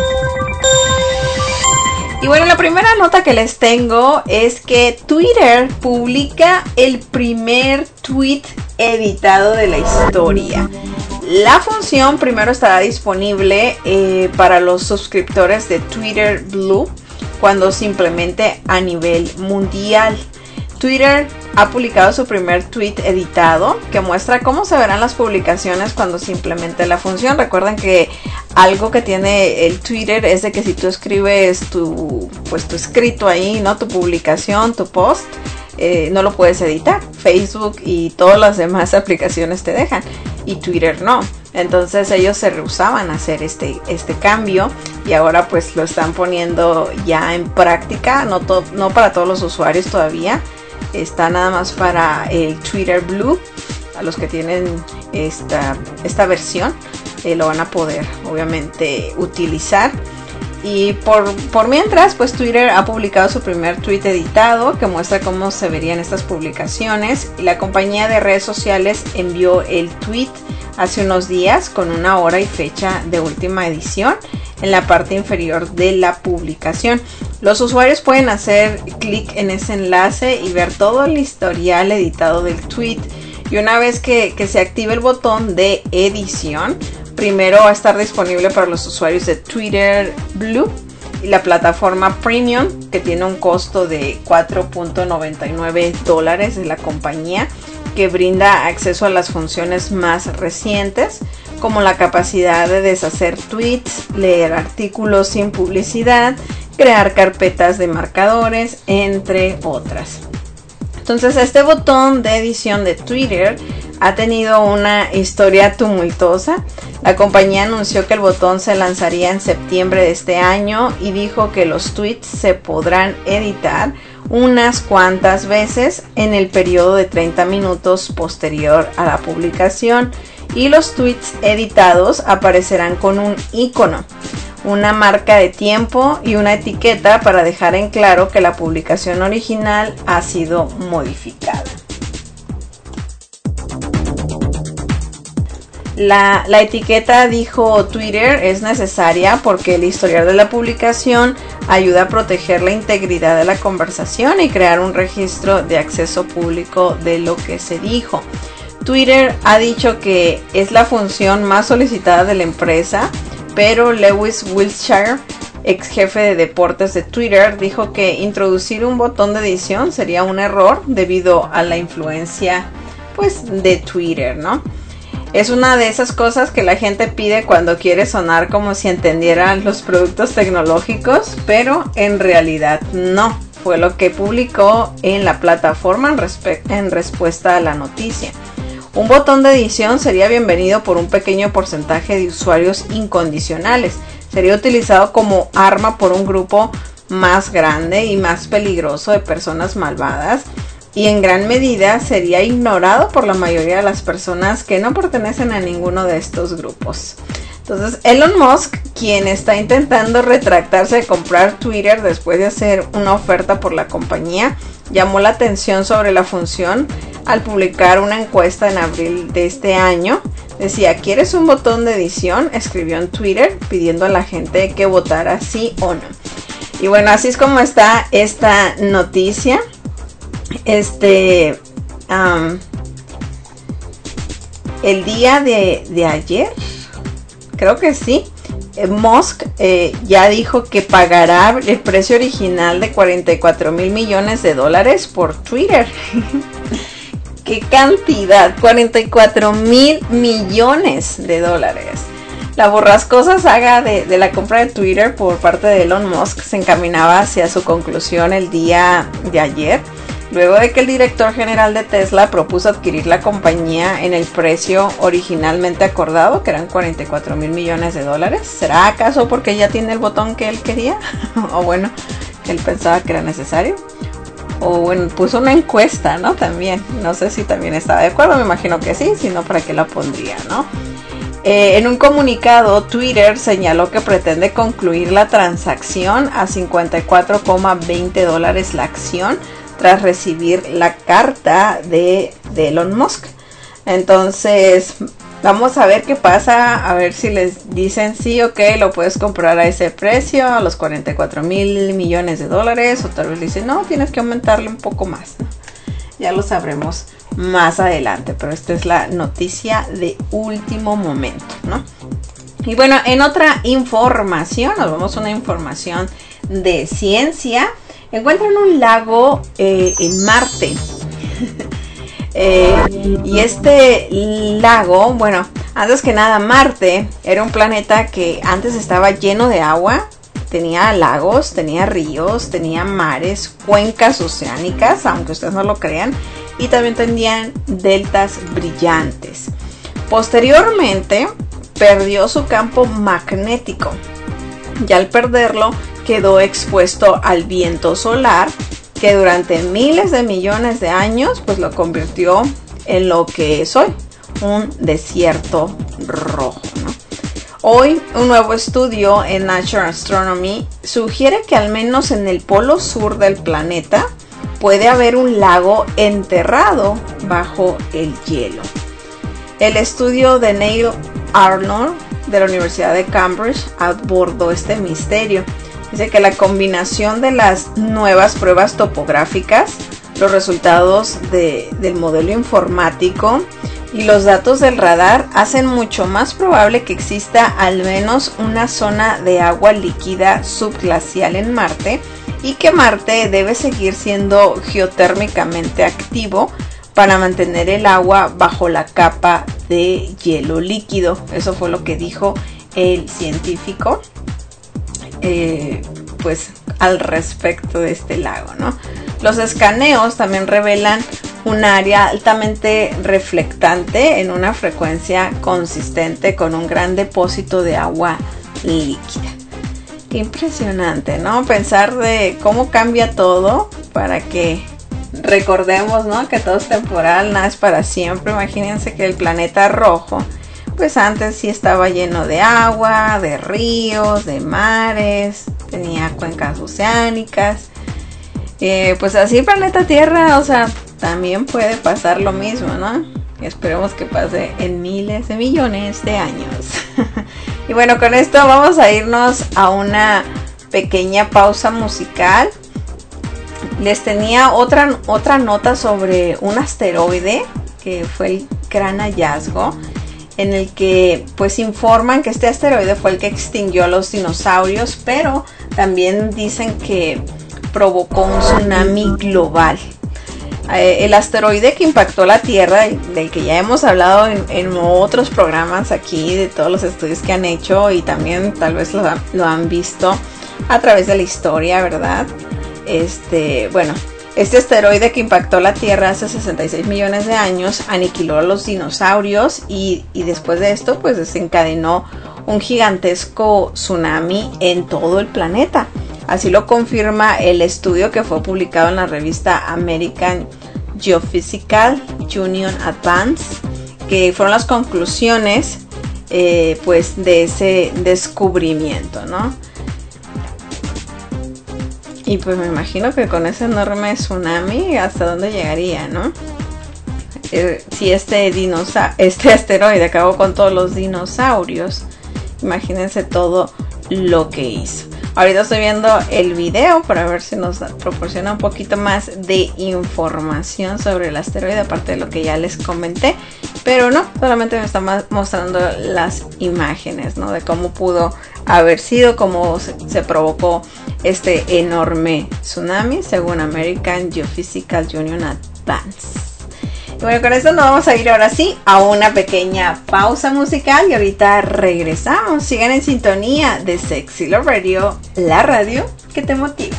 Y bueno, la primera nota que les tengo es que Twitter publica el primer tweet editado de la historia. La función primero estará disponible para los suscriptores de Twitter Blue cuando se implemente a nivel mundial. Twitter ha publicado su primer tweet editado que muestra cómo se verán las publicaciones cuando se implemente la función. Recuerden que algo que tiene el Twitter es de que si tú escribes tu escrito ahí, ¿no? Tu publicación, tu post, no lo puedes editar. Facebook y todas las demás aplicaciones te dejan y Twitter no. Entonces ellos se rehusaban a hacer este cambio y ahora pues lo están poniendo ya en práctica, no para todos los usuarios todavía, está nada más para el Twitter Blue, a los que tienen esta versión lo van a poder obviamente utilizar. Y por mientras, pues Twitter ha publicado su primer tweet editado que muestra cómo se verían estas publicaciones. Y la compañía de redes sociales envió el tweet hace unos días con una hora y fecha de última edición en la parte inferior de la publicación. Los usuarios pueden hacer clic en ese enlace y ver todo el historial editado del tweet. Y una vez que se active el botón de edición, primero va a estar disponible para los usuarios de Twitter Blue y la plataforma Premium, que tiene un costo de $4.99 de la compañía, que brinda acceso a las funciones más recientes, como la capacidad de deshacer tweets, leer artículos sin publicidad, crear carpetas de marcadores, entre otras. Entonces, este botón de edición de Twitter ha tenido una historia tumultuosa. La compañía anunció que el botón se lanzaría en septiembre de este año y dijo que los tweets se podrán editar unas cuantas veces en el periodo de 30 minutos posterior a la publicación, y los tweets editados aparecerán con un icono, una marca de tiempo y una etiqueta para dejar en claro que la publicación original ha sido modificada. La etiqueta, dijo Twitter, es necesaria porque el historial de la publicación ayuda a proteger la integridad de la conversación y crear un registro de acceso público de lo que se dijo. Twitter ha dicho que es la función más solicitada de la empresa, pero Lewis Wiltshire, ex jefe de deportes de Twitter, dijo que introducir un botón de edición sería un error debido a la influencia de Twitter, ¿no? Es una de esas cosas que la gente pide cuando quiere sonar como si entendieran los productos tecnológicos, pero en realidad no. Fue lo que publicó en la plataforma en respuesta a la noticia. Un botón de edición sería bienvenido por un pequeño porcentaje de usuarios incondicionales. Sería utilizado como arma por un grupo más grande y más peligroso de personas malvadas. y en gran medida sería ignorado por la mayoría de las personas que no pertenecen a ninguno de estos grupos. Entonces, Elon Musk, quien está intentando retractarse de comprar Twitter después de hacer una oferta por la compañía, llamó la atención sobre la función al publicar una encuesta en abril de este año. Decía, ¿quieres un botón de edición? Escribió en Twitter pidiendo a la gente que votara sí o no. Y bueno, así es como está esta noticia. El día de ayer, creo que sí, Musk ya dijo que pagará el precio original de $44 mil millones por Twitter. ¿Qué cantidad? $44 mil millones. La borrascosa saga de la compra de Twitter por parte de Elon Musk se encaminaba hacia su conclusión el día de ayer, luego de que el director general de Tesla propuso adquirir la compañía en el precio originalmente acordado, que eran $44 mil millones. ¿Será acaso porque ya tiene el botón que él quería? O bueno, él pensaba que era necesario. O bueno, puso una encuesta, ¿no? También, no sé si también estaba de acuerdo, me imagino que sí, si no, ¿para qué la pondría, no? En un comunicado, Twitter señaló que pretende concluir la transacción a $54,20 la acción tras recibir la carta de Elon Musk. Entonces, vamos a ver qué pasa, a ver si les dicen sí, ok, lo puedes comprar a ese precio, a los $44 mil millones, o tal vez le dicen, no, tienes que aumentarle un poco más, ¿no? Ya lo sabremos más adelante, pero esta es la noticia de último momento, ¿no? Y bueno, en otra información, nos vamos a una información de ciencia. Encuentran un lago en Marte. Y este lago, bueno, antes que nada, Marte era un planeta que antes estaba lleno de agua. Tenía lagos, tenía ríos, tenía mares, cuencas oceánicas, aunque ustedes no lo crean, y también tenían deltas brillantes. Posteriormente, perdió su campo magnético, y al perderlo, quedó expuesto al viento solar, que durante miles de millones de años, pues lo convirtió en lo que es hoy, un desierto rojo, ¿no? Hoy, un nuevo estudio en Nature Astronomy sugiere que al menos en el polo sur del planeta puede haber un lago enterrado bajo el hielo. El estudio de Neil Arnold de la Universidad de Cambridge abordó este misterio. Dice que la combinación de las nuevas pruebas topográficas, los resultados del modelo informático y los datos del radar hacen mucho más probable que exista al menos una zona de agua líquida subglacial en Marte y que Marte debe seguir siendo geotérmicamente activo para mantener el agua bajo la capa de hielo líquido. Eso fue lo que dijo el científico pues al respecto de este lago, ¿no? Los escaneos también revelan un área altamente reflectante en una frecuencia consistente con un gran depósito de agua líquida. Qué impresionante, ¿no? Pensar de cómo cambia todo para que recordemos, ¿no? Que todo es temporal, nada es para siempre. Imagínense que el planeta rojo, pues antes sí estaba lleno de agua, de ríos, de mares, tenía cuencas oceánicas. Pues así el planeta Tierra, o sea, también puede pasar lo mismo, ¿no? Y esperemos que pase en miles de millones de años. Y bueno, con esto vamos a irnos a una pequeña pausa musical. Les tenía otra nota sobre un asteroide que fue el gran hallazgo, en el que pues informan que este asteroide fue el que extinguió a los dinosaurios, pero también dicen que provocó un tsunami global. El asteroide que impactó la Tierra, del que ya hemos hablado en otros programas aquí, de todos los estudios que han hecho y también tal vez lo han visto a través de la historia, ¿verdad? Bueno, este asteroide que impactó la Tierra hace 66 millones de años aniquiló a los dinosaurios y después de esto pues desencadenó un gigantesco tsunami en todo el planeta. Así lo confirma el estudio que fue publicado en la revista American Geophysical Union Advance, que fueron las conclusiones pues de ese descubrimiento, ¿no? Y pues me imagino que con ese enorme tsunami, ¿hasta dónde llegaría, no? Si este asteroide acabó con todos los dinosaurios, imagínense todo lo que hizo. Ahorita estoy viendo el video para ver si nos proporciona un poquito más de información sobre el asteroide, aparte de lo que ya les comenté. Pero no, solamente me está mostrando las imágenes, ¿no? De cómo pudo haber sido, cómo se provocó este enorme tsunami, según American Geophysical Union Advance. Bueno, con esto nos vamos a ir ahora sí a una pequeña pausa musical y ahorita regresamos. Sigan en sintonía de Sexy Love Radio, la radio que te motiva.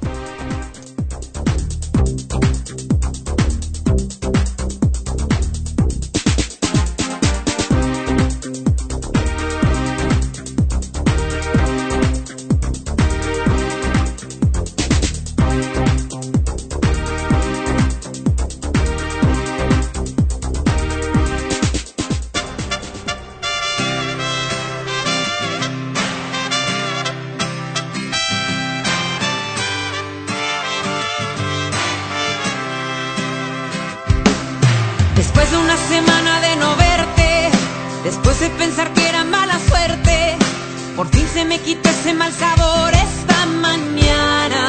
Después de una semana de no verte, después de pensar que era mala suerte, por fin se me quitó ese mal sabor esta mañana.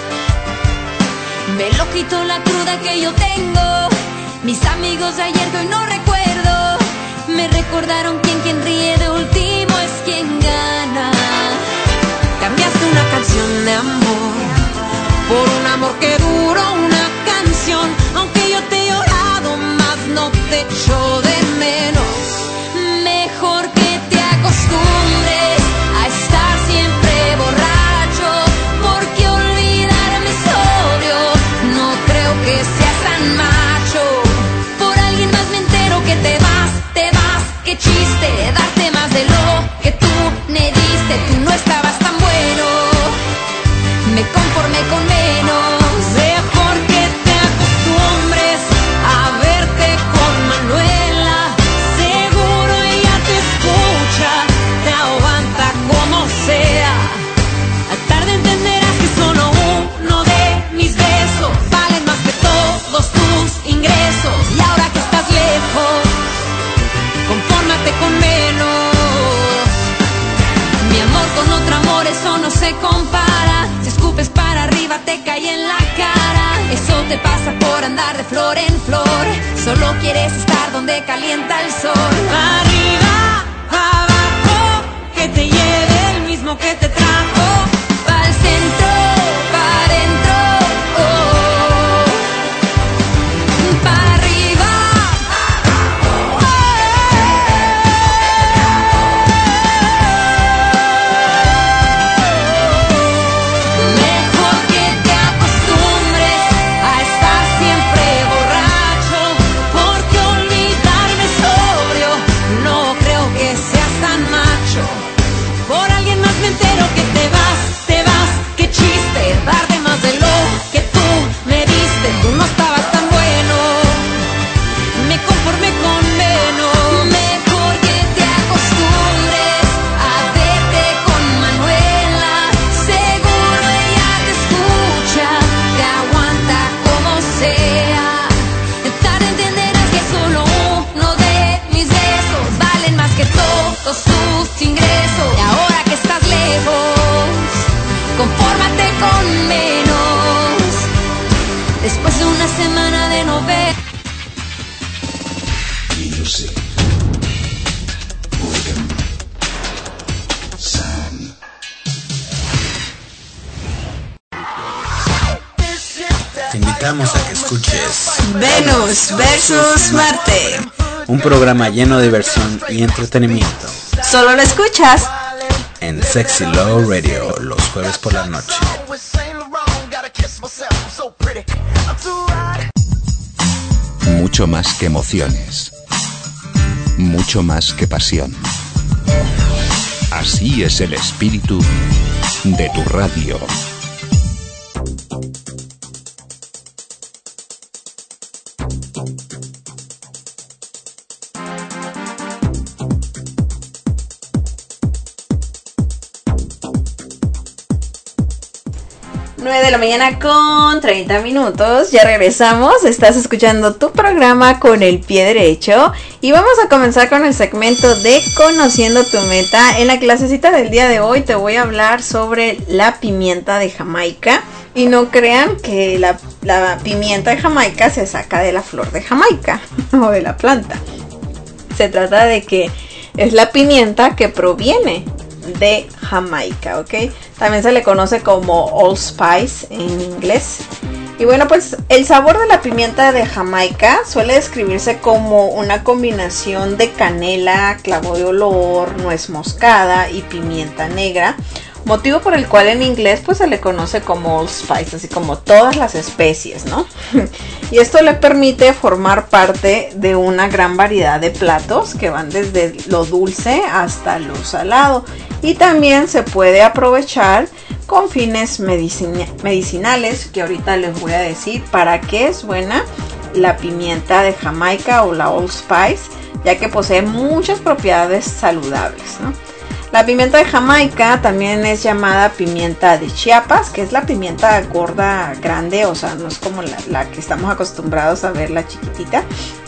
Me lo quitó la cruda que yo tengo, mis amigos de ayer que hoy no recuerdo, me recordaron quien ríe de último es quien gana. Cambiaste una canción de amor por un amor que duró una canción, aunque yo te he llorado más, no te echo de menos. Mejor que te acostumbres a estar siempre borracho, porque olvidarme sobrio no creo que seas tan macho. Por alguien más me entero que te vas, qué chiste darte más de lo que tú me diste. Tú no estabas tan bueno, me conformé con menos. Mejor que te acostumbres a verte con Manuela, seguro ella te escucha, te aguanta como sea. Al tarde entenderás que solo uno de mis besos valen más que todos tus ingresos. Y ahora que estás lejos, confórmate con menos. Mi amor con otro amor, eso no se compara. Si escupes para arriba te cae en la cara. Eso te pasa por andar de flor en flor. Solo quieres estar donde calienta el sol. Arriba, abajo, que te lleve el mismo que te trajo. Pa'l centro, pa' adentro, oh. Pa' arriba, mejor que te acostumbres a estar siempre borracho, porque olvidarme sobrio no creo que seas tan macho. Por alguien más me entero que te vas, qué chiste darte más de lo que tú me diste. Tú no estabas tan bueno, me conformé con menos. Mejor que te acostumbres a verte con Manuela, seguro ella te escucha, te aguanta como sea. Tarde entenderás que solo uno de mis besos valen más que todos tus ingresos. Y ahora que estás lejos, confórmate con menos. Después de una semana de no ver. Music. Rhythm. Sound. Te invitamos a que escuches Venus versus Marte. un programa lleno de diversión y entretenimiento Solo lo escuchas en Sexy Love Radio los jueves por la noche. Mucho más que emociones. Mucho más que pasión. Así es el espíritu de tu radio. 9 de la mañana con 30 minutos. Ya regresamos. Estás escuchando tu programa Con el Pie Derecho. Y vamos a comenzar con el segmento de Conociendo tu Meta. En la clasecita del día de hoy te voy a hablar sobre la pimienta de Jamaica. Y no crean que la pimienta de Jamaica se saca de la flor de Jamaica o de la planta. Se trata de que es la pimienta que proviene de Jamaica, ¿ok? También se le conoce como allspice en inglés. Y bueno, pues el sabor de la pimienta de Jamaica suele describirse como una combinación de canela, clavo de olor, nuez moscada y pimienta negra, motivo por el cual en inglés pues se le conoce como allspice, así como todas las especies, ¿no? Y esto le permite formar parte de una gran variedad de platos que van desde lo dulce hasta lo salado, y también se puede aprovechar con fines medicinales, que ahorita les voy a decir para qué es buena la pimienta de Jamaica o la allspice, ya que posee muchas propiedades saludables, ¿no? La pimienta de Jamaica también es llamada pimienta de Chiapas, que es la pimienta gorda grande, o sea, no es como la que estamos acostumbrados a ver, la chiquitita.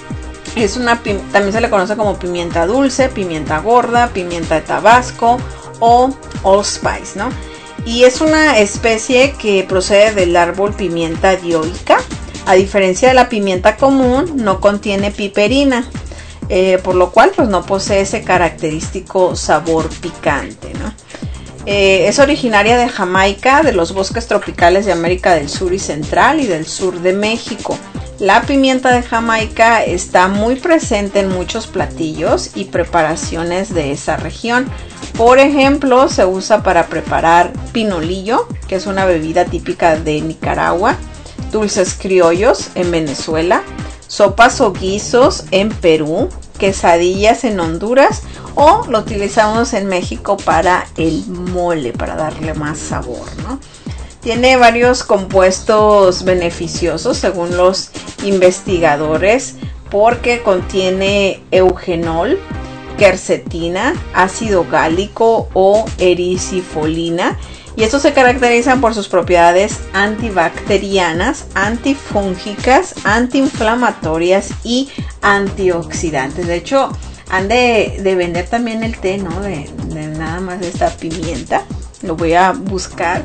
También se le conoce como pimienta dulce, pimienta gorda, pimienta de Tabasco o allspice, ¿no? Y es una especie que procede del árbol pimienta dioica. A diferencia de la pimienta común, no contiene piperina. Por lo cual pues no posee ese característico sabor picante, ¿no? Es originaria de Jamaica, de los bosques tropicales de América del Sur y Central y del sur de México. La pimienta de Jamaica está muy presente en muchos platillos y preparaciones de esa región. Por ejemplo, se usa para preparar pinolillo, que es una bebida típica de Nicaragua, dulces criollos en Venezuela, sopas o guisos en Perú, quesadillas en Honduras, o lo utilizamos en México para el mole, para darle más sabor, ¿no? Tiene varios compuestos beneficiosos según los investigadores, porque contiene eugenol, quercetina, ácido gálico o ericifolina. Y estos se caracterizan por sus propiedades antibacterianas, antifúngicas, antiinflamatorias y antioxidantes. De hecho, han de vender también el té, ¿no? De nada más de esta pimienta. Lo voy a buscar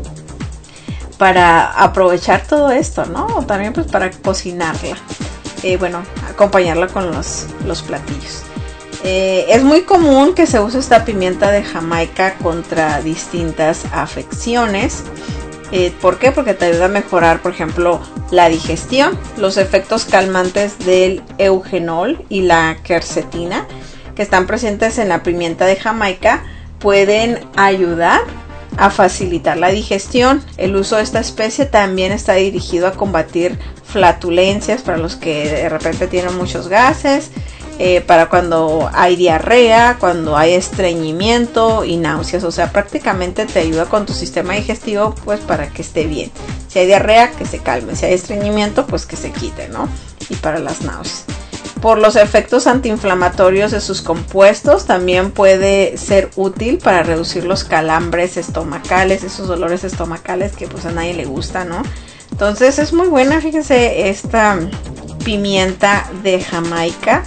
para aprovechar todo esto, ¿no? O también pues para cocinarla. Bueno, acompañarla con los platillos. Es muy común que se use esta pimienta de Jamaica contra distintas afecciones. ¿Por qué? Porque te ayuda a mejorar, por ejemplo, la digestión, los efectos calmantes del eugenol y la quercetina, que están presentes en la pimienta de Jamaica, pueden ayudar a facilitar la digestión. El uso de esta especie también está dirigido a combatir flatulencias para los que de repente tienen muchos gases, para cuando hay diarrea, cuando hay estreñimiento y náuseas. O sea, prácticamente te ayuda con tu sistema digestivo, pues para que esté bien. Si hay diarrea, que se calme. Si hay estreñimiento, pues que se quite, ¿no? Y para las náuseas. Por los efectos antiinflamatorios de sus compuestos, también puede ser útil para reducir los calambres estomacales, esos dolores estomacales que pues a nadie le gusta, ¿no? Entonces es muy buena, fíjense, esta pimienta de Jamaica.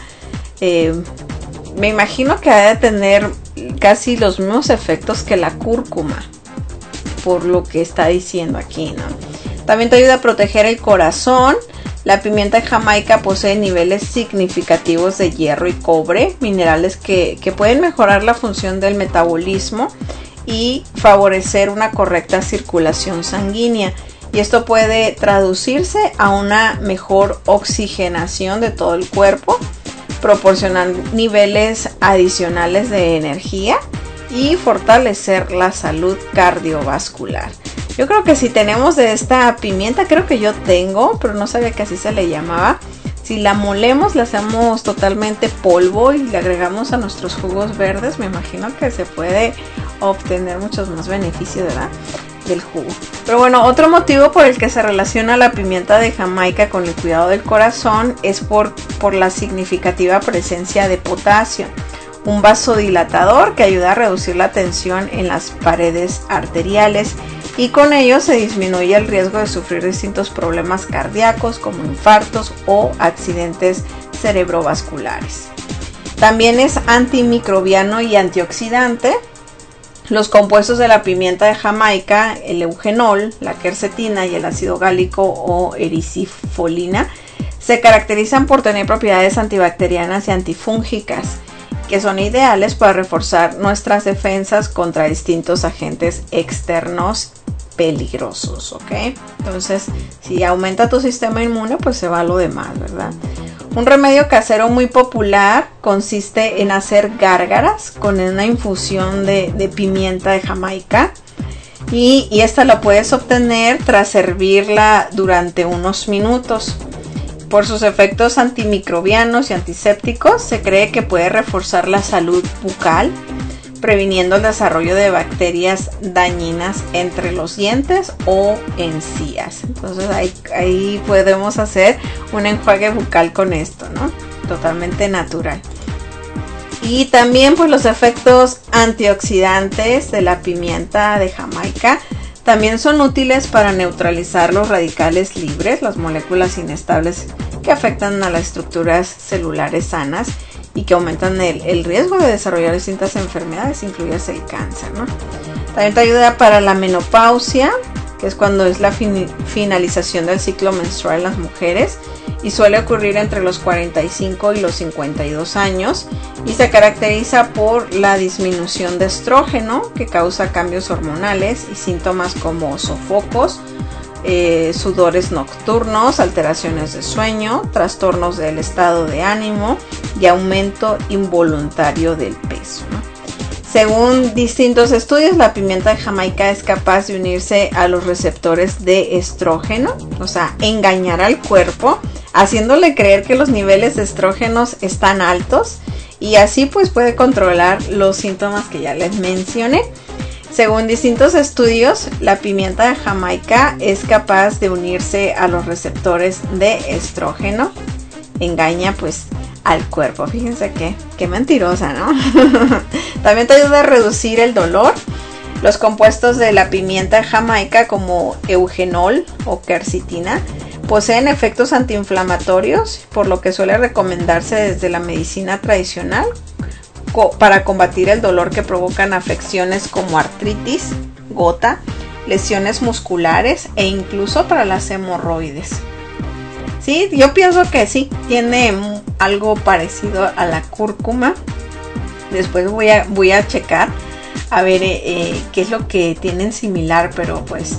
Me imagino que ha de tener casi los mismos efectos que la cúrcuma, por lo que está diciendo aquí, ¿no? También te ayuda a proteger el corazón. La pimienta de Jamaica posee niveles significativos de hierro y cobre, minerales que pueden mejorar la función del metabolismo y favorecer una correcta circulación sanguínea. Y esto puede traducirse a una mejor oxigenación de todo el cuerpo, proporcionar niveles adicionales de energía y fortalecer la salud cardiovascular. Yo creo que si tenemos de esta pimienta, creo que yo tengo, pero no sabía que así se le llamaba. Si la molemos, la hacemos totalmente polvo y le agregamos a nuestros jugos verdes, me imagino que se puede obtener muchos más beneficios, ¿verdad?, del jugo. Pero bueno, otro motivo por el que se relaciona la pimienta de Jamaica con el cuidado del corazón es por la significativa presencia de potasio, un vasodilatador que ayuda a reducir la tensión en las paredes arteriales y con ello se disminuye el riesgo de sufrir distintos problemas cardíacos como infartos o accidentes cerebrovasculares. También es antimicrobiano y antioxidante. Los compuestos de la pimienta de Jamaica, el eugenol, la quercetina y el ácido gálico o ericifolina se caracterizan por tener propiedades antibacterianas y antifúngicas que son ideales para reforzar nuestras defensas contra distintos agentes externos peligrosos, ¿ok? Entonces, si aumenta tu sistema inmune, pues se va a lo demás, ¿verdad? Un remedio casero muy popular consiste en hacer gárgaras con una infusión de pimienta de Jamaica y esta la puedes obtener tras hervirla durante unos minutos. Por sus efectos antimicrobianos y antisépticos se cree que puede reforzar la salud bucal, previniendo el desarrollo de bacterias dañinas entre los dientes o encías. Entonces ahí podemos hacer un enjuague bucal con esto, ¿no? Totalmente natural. Y también pues los efectos antioxidantes de la pimienta de Jamaica también son útiles para neutralizar los radicales libres, las moléculas inestables que afectan a las estructuras celulares sanas y que aumentan el riesgo de desarrollar distintas enfermedades, incluidas el cáncer, ¿no? También te ayuda para la menopausia, que es cuando es la finalización del ciclo menstrual en las mujeres y suele ocurrir entre los 45 y los 52 años y se caracteriza por la disminución de estrógeno que causa cambios hormonales y síntomas como sofocos, sudores nocturnos, alteraciones de sueño, trastornos del estado de ánimo y aumento involuntario del peso, ¿no? Según distintos estudios, la pimienta de Jamaica es capaz de unirse a los receptores de estrógeno, o sea, engañar al cuerpo, haciéndole creer que los niveles de estrógenos están altos y así pues puede controlar los síntomas que ya les mencioné. Según distintos estudios, la pimienta de Jamaica es capaz de unirse a los receptores de estrógeno, engaña pues al cuerpo. Fíjense qué mentirosa, ¿no? También te ayuda a reducir el dolor. Los compuestos de la pimienta de Jamaica como eugenol o quercetina poseen efectos antiinflamatorios, por lo que suele recomendarse desde la medicina tradicional para combatir el dolor que provocan afecciones como artritis, gota, lesiones musculares e incluso para las hemorroides. Sí, yo pienso que sí, tiene algo parecido a la cúrcuma. Después voy a checar a ver qué es lo que tienen similar, pero pues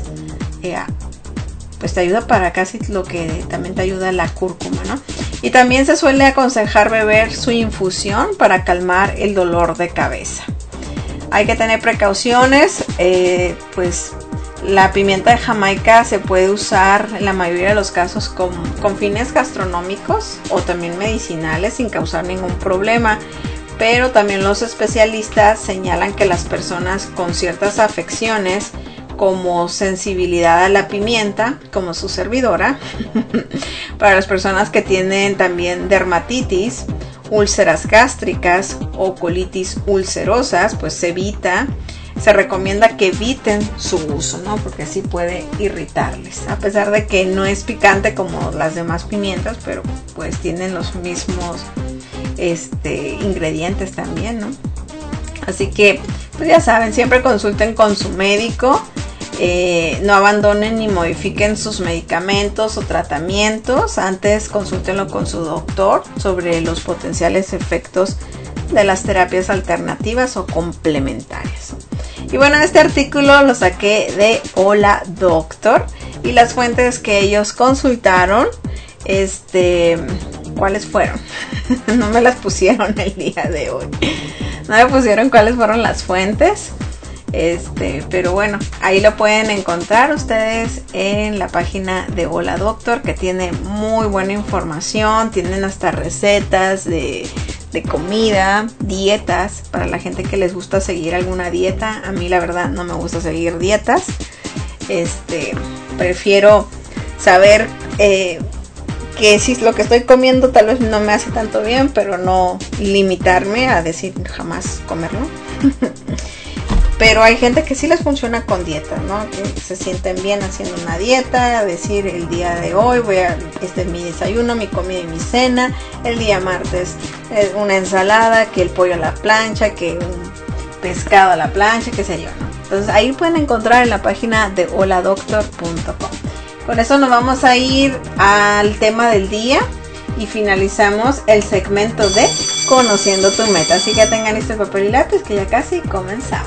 te ayuda para casi lo que también te ayuda la cúrcuma, ¿no? Y también se suele aconsejar beber su infusión para calmar el dolor de cabeza. Hay que tener precauciones, pues la pimienta de Jamaica se puede usar en la mayoría de los casos con fines gastronómicos o también medicinales sin causar ningún problema. Pero también los especialistas señalan que las personas con ciertas afecciones como sensibilidad a la pimienta, como su servidora, para las personas que tienen también dermatitis, úlceras gástricas o colitis ulcerosas, pues se recomienda que eviten su uso, ¿no? Porque así puede irritarles, a pesar de que no es picante como las demás pimientas, pero pues tienen los mismos ingredientes también, ¿no? Así que pues ya saben, siempre consulten con su médico, no abandonen ni modifiquen sus medicamentos o tratamientos, antes consúltenlo con su doctor sobre los potenciales efectos de las terapias alternativas o complementarias. Y bueno, este artículo lo saqué de Hola Doctor y las fuentes que ellos consultaron, ¿cuáles fueron? No me las pusieron el día de hoy. No me pusieron cuáles fueron las fuentes. Pero bueno, ahí lo pueden encontrar ustedes en la página de Hola Doctor, que tiene muy buena información. Tienen hasta recetas de comida, dietas, para la gente que les gusta seguir alguna dieta. A mí la verdad no me gusta seguir dietas. Prefiero saber que si lo que estoy comiendo tal vez no me hace tanto bien, pero no limitarme a decir jamás comerlo. Pero hay gente que sí les funciona con dieta, ¿no? Que se sienten bien haciendo una dieta, decir el día de hoy este es mi desayuno, mi comida y mi cena, el día martes una ensalada, que el pollo a la plancha, que un pescado a la plancha, qué sé yo, ¿no? Entonces ahí pueden encontrar en la página de holadoctor.com. Con eso nos vamos a ir al tema del día y finalizamos el segmento de Conociendo tu Meta. Así que tengan este papel y lápiz que ya casi comenzamos.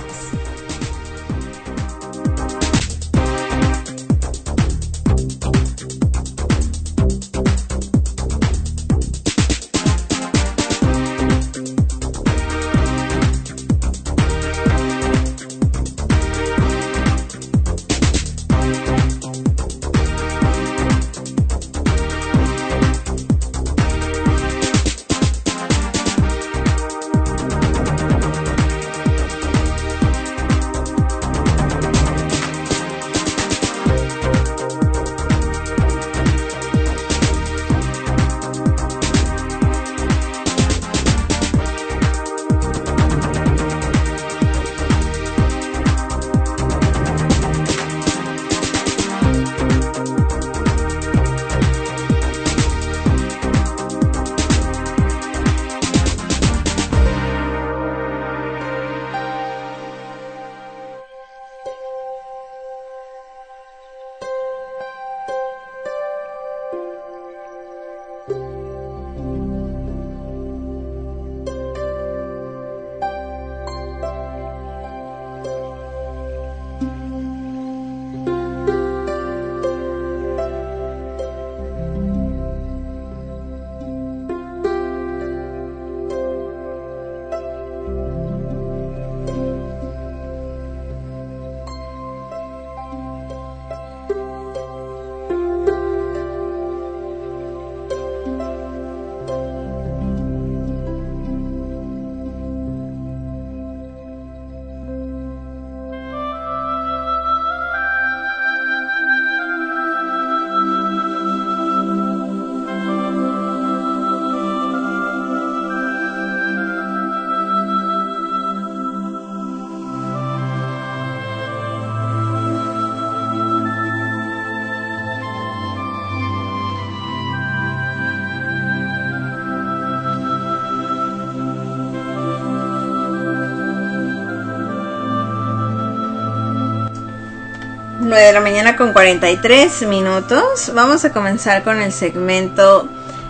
De la mañana con 43 minutos. Vamos a comenzar con el segmento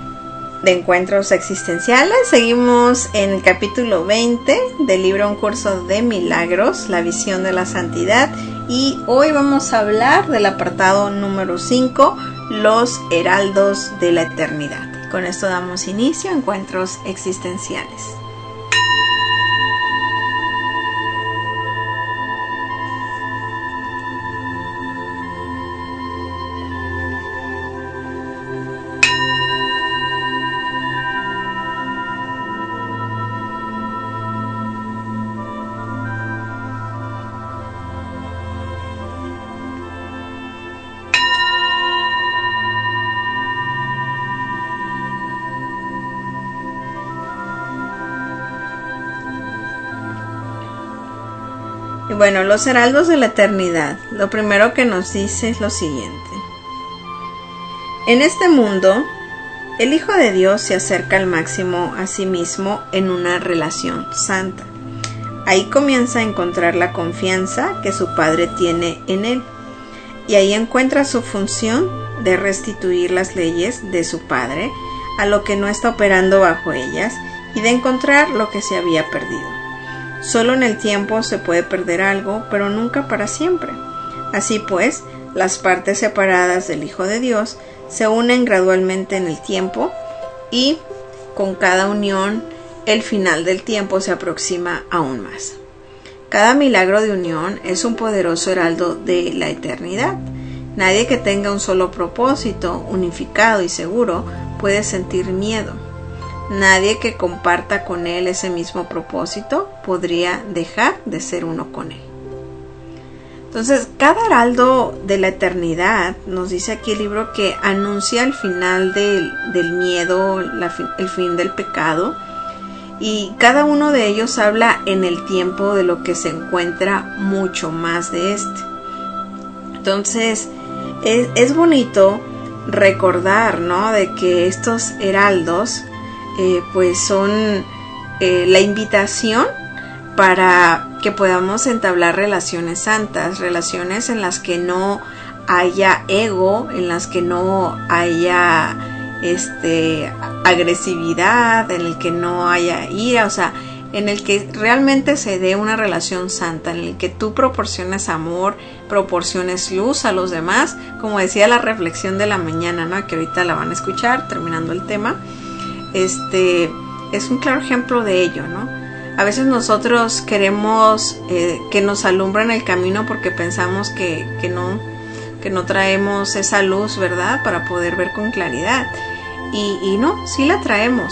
de encuentros existenciales. Seguimos en el capítulo 20 del libro Un curso de milagros, la visión de la santidad, y hoy vamos a hablar del apartado número 5, los heraldos de la eternidad. Con esto damos inicio a encuentros existenciales. Y bueno, los heraldos de la eternidad. Lo primero que nos dice es lo siguiente. En este mundo, el Hijo de Dios se acerca al máximo a sí mismo en una relación santa. Ahí comienza a encontrar la confianza que su Padre tiene en él. Y ahí encuentra su función de restituir las leyes de su Padre a lo que no está operando bajo ellas y de encontrar lo que se había perdido. Solo en el tiempo se puede perder algo, pero nunca para siempre. Así pues, las partes separadas del Hijo de Dios se unen gradualmente en el tiempo y con cada unión el final del tiempo se aproxima aún más. Cada milagro de unión es un poderoso heraldo de la eternidad. Nadie que tenga un solo propósito unificado y seguro puede sentir miedo. Nadie que comparta con él ese mismo propósito podría dejar de ser uno con él. Entonces, cada heraldo de la eternidad, nos dice aquí el libro, que anuncia el final del miedo, el fin del pecado, y cada uno de ellos habla en el tiempo de lo que se encuentra mucho más de este. Entonces es bonito recordar, ¿no?, de que estos heraldos pues son la invitación para que podamos entablar relaciones santas, relaciones en las que no haya ego, en las que no haya agresividad, en el que no haya ira, o sea, en el que realmente se dé una relación santa, en el que tú proporciones amor, proporciones luz a los demás, como decía la reflexión de la mañana, ¿no?, que ahorita la van a escuchar terminando el tema. Es un claro ejemplo de ello, ¿no? A veces nosotros queremos que nos alumbren el camino porque pensamos que no traemos esa luz, ¿verdad?, para poder ver con claridad. Y no, sí la traemos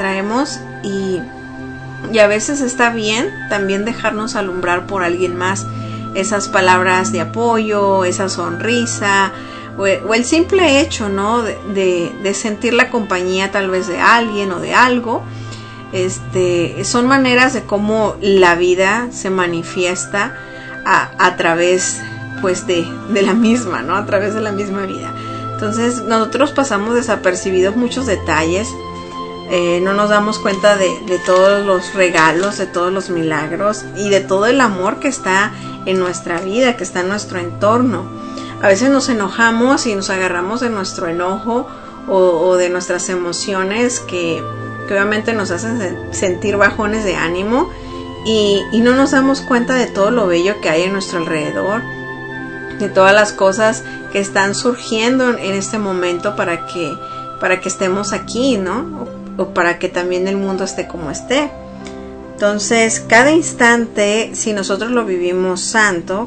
y a veces está bien también dejarnos alumbrar por alguien más. Esas palabras de apoyo, esa sonrisa o el simple hecho, ¿no?, de sentir la compañía tal vez de alguien o de algo. Son maneras de cómo la vida se manifiesta a través pues de la misma, ¿no?, a través de la misma vida. Entonces nosotros pasamos desapercibidos muchos detalles, no nos damos cuenta de todos los regalos, de todos los milagros y de todo el amor que está en nuestra vida, que está en nuestro entorno. A veces nos enojamos y nos agarramos de nuestro enojo o de nuestras emociones que obviamente nos hacen sentir bajones de ánimo y no nos damos cuenta de todo lo bello que hay en nuestro alrededor, de todas las cosas que están surgiendo en este momento para que estemos aquí, ¿no? O para que también el mundo esté como esté. Entonces, cada instante, si nosotros lo vivimos santo,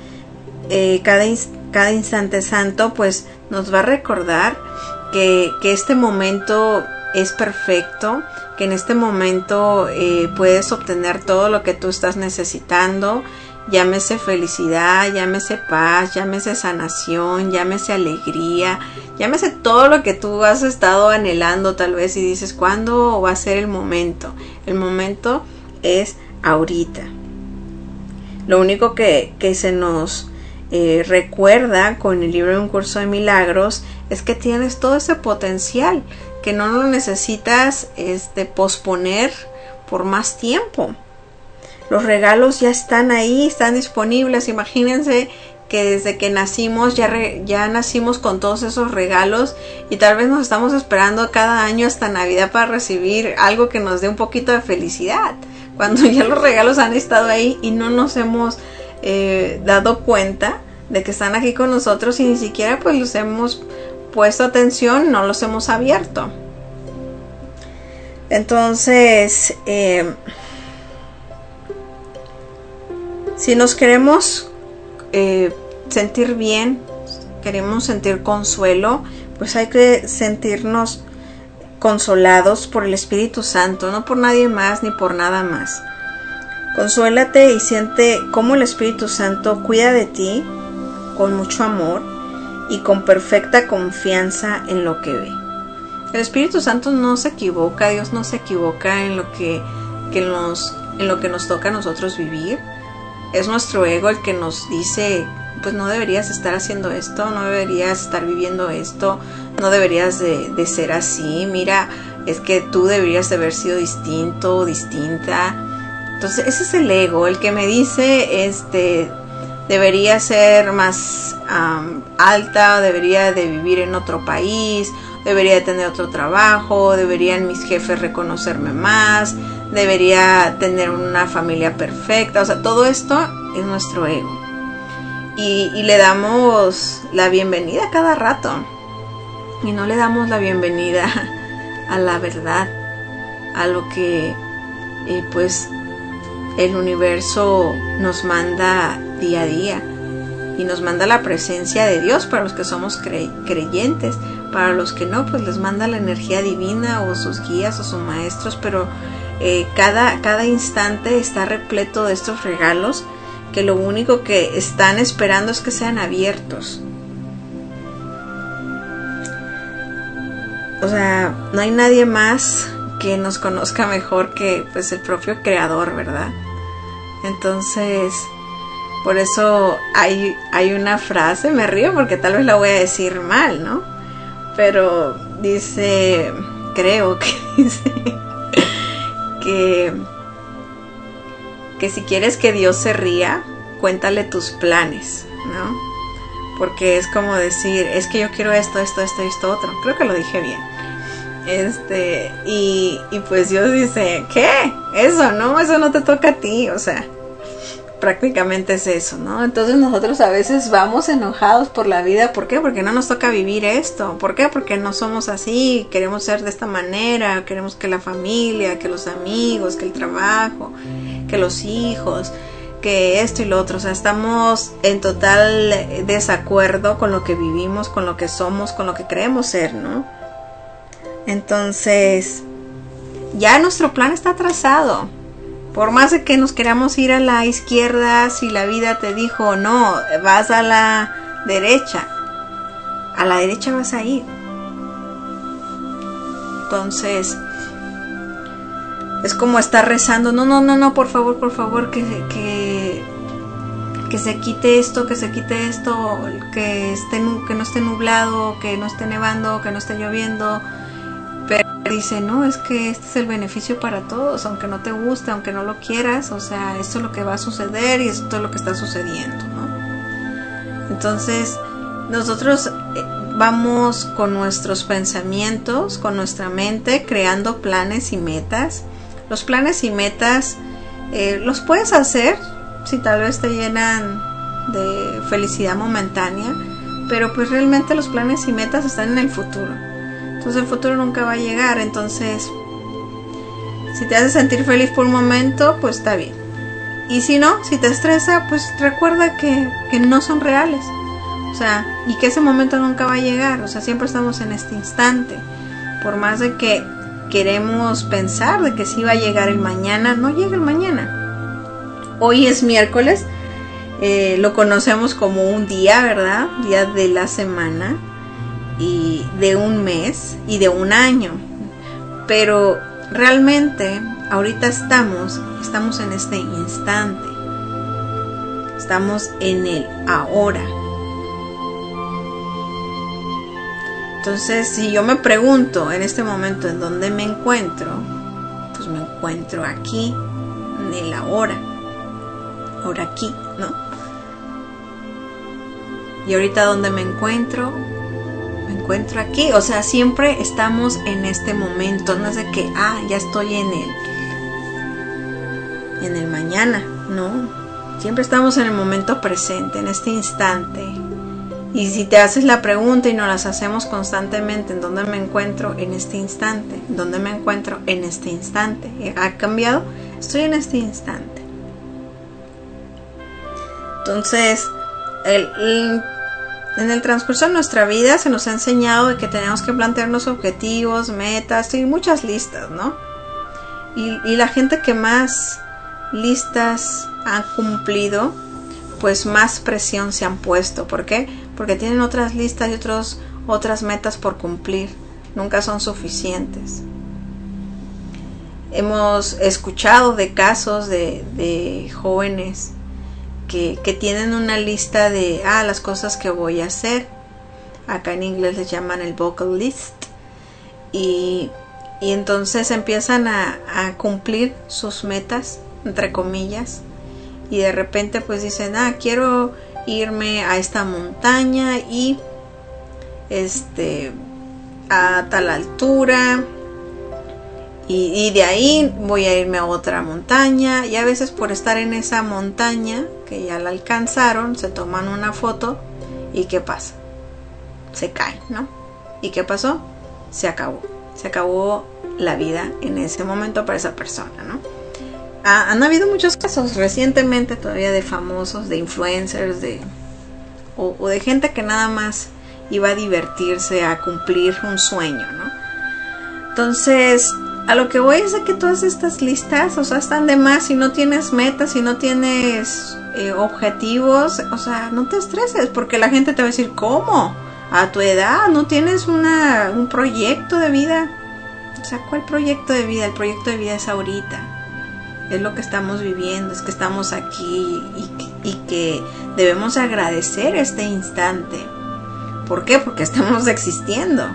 cada instante santo, pues nos va a recordar que este momento es perfecto, que en este momento puedes obtener todo lo que tú estás necesitando, llámese felicidad, llámese paz, llámese sanación, llámese alegría, llámese todo lo que tú has estado anhelando tal vez y dices, ¿cuándo va a ser el momento? El momento es ahorita. Lo único que se nos recuerda con el libro de Un Curso de Milagros es que tienes todo ese potencial, que no lo necesitas posponer por más tiempo. Los regalos ya están ahí, están disponibles. Imagínense que desde que nacimos ya nacimos con todos esos regalos y tal vez nos estamos esperando cada año hasta Navidad para recibir algo que nos dé un poquito de felicidad, cuando ya los regalos han estado ahí y no nos hemos dado cuenta de que están aquí con nosotros y ni siquiera pues los hemos puesto atención, no los hemos abierto. Entonces si nos queremos sentir bien, queremos sentir consuelo, pues hay que sentirnos consolados por el Espíritu Santo, no por nadie más ni por nada más. Consuélate y siente cómo el Espíritu Santo cuida de ti con mucho amor y con perfecta confianza en lo que ve. El Espíritu Santo no se equivoca, Dios no se equivoca en lo que nos toca a nosotros vivir. Es nuestro ego el que nos dice, pues no deberías estar haciendo esto, no deberías estar viviendo esto, no deberías de ser así, mira, es que tú deberías de haber sido distinto o distinta. Entonces ese es el ego, el que me dice, debería ser más alta, debería de vivir en otro país, debería de tener otro trabajo, deberían mis jefes reconocerme más, debería tener una familia perfecta. O sea, todo esto es nuestro ego y le damos la bienvenida cada rato y no le damos la bienvenida a la verdad, a lo que pues el universo nos manda día a día y nos manda la presencia de Dios para los que somos creyentes. Para los que no, pues les manda la energía divina o sus guías o sus maestros, pero cada instante está repleto de estos regalos que lo único que están esperando es que sean abiertos. O sea, no hay nadie más que nos conozca mejor que pues el propio creador, ¿verdad? Entonces, por eso hay una frase, me río porque tal vez la voy a decir mal, ¿no? Pero dice, creo que dice que si quieres que Dios se ría, cuéntale tus planes, ¿no? Porque es como decir, es que yo quiero esto, otro. Creo que lo dije bien. Y pues Dios dice, ¿qué? Eso no te toca a ti, o sea, prácticamente es eso, ¿no? Entonces nosotros a veces vamos enojados por la vida. ¿Por qué? Porque no nos toca vivir esto. ¿Por qué? Porque no somos así, queremos ser de esta manera, queremos que la familia, que los amigos, que el trabajo, que los hijos, que esto y lo otro. O sea, estamos en total desacuerdo con lo que vivimos, con lo que somos, con lo que creemos ser, ¿no? Entonces, ya nuestro plan está trazado. Por más de que nos queramos ir a la izquierda, si la vida te dijo, no, vas a la derecha vas a ir. Entonces, es como estar rezando, no, por favor, que se quite esto, que no esté nublado, que no esté nevando, que no esté lloviendo. Pero dice, no, es que este es el beneficio para todos, aunque no te guste, aunque no lo quieras, o sea, esto es lo que va a suceder y esto es lo que está sucediendo, ¿no? Entonces, nosotros vamos con nuestros pensamientos, con nuestra mente, creando planes y metas. Los planes y metas los puedes hacer si tal vez te llenan de felicidad momentánea, pero pues realmente los planes y metas están en el futuro. Entonces el futuro nunca va a llegar. Entonces, si te hace sentir feliz por un momento, pues está bien. Y si no, si te estresa, pues recuerda que no son reales. O sea, y que ese momento nunca va a llegar. O sea, siempre estamos en este instante. Por más de que queremos pensar de que sí va a llegar el mañana, no llega el mañana. Hoy es miércoles, lo conocemos como un día, ¿verdad? Día de la semana, y de un mes y de un año. Pero realmente ahorita estamos en este instante. Estamos en el ahora. Entonces, si yo me pregunto en este momento en dónde me encuentro, pues me encuentro aquí, en el ahora. Ahora aquí, ¿no? Y ahorita ¿dónde me encuentro? Me encuentro aquí. O sea, siempre estamos en este momento. No es de que, ya estoy en el mañana. No. Siempre estamos en el momento presente, en este instante. Y si te haces la pregunta y nos las hacemos constantemente, ¿en dónde me encuentro en este instante? ¿En dónde me encuentro en este instante? ¿Ha cambiado? Estoy en este instante. Entonces, en el transcurso de nuestra vida se nos ha enseñado de que tenemos que plantearnos objetivos, metas y muchas listas, ¿no? Y la gente que más listas ha cumplido, pues más presión se han puesto. ¿Por qué? Porque tienen otras listas y otras metas por cumplir. Nunca son suficientes. Hemos escuchado de casos de jóvenes que tienen una lista de las cosas que voy a hacer. Acá en inglés les llaman el bucket list. Y entonces empiezan a cumplir sus metas, entre comillas. Y de repente pues dicen, quiero irme a esta montaña y a tal altura, y de ahí voy a irme a otra montaña. Y a veces por estar en esa montaña que ya la alcanzaron, se toman una foto y ¿qué pasa? Se caen, ¿no? ¿Y qué pasó? Se acabó la vida en ese momento para esa persona, ¿no? Han habido muchos casos recientemente todavía de famosos, de influencers, o de gente que nada más iba a divertirse, a cumplir un sueño, ¿no? Entonces, a lo que voy es de que todas estas listas, o sea, están de más. Si no tienes metas, si no tienes objetivos, o sea, no te estreses, porque la gente te va a decir, ¿cómo? A tu edad no tienes un proyecto de vida. O sea, ¿cuál proyecto de vida? El proyecto de vida es ahorita. Es lo que estamos viviendo, es que estamos aquí y que debemos agradecer este instante. ¿Por qué? Porque estamos existiendo.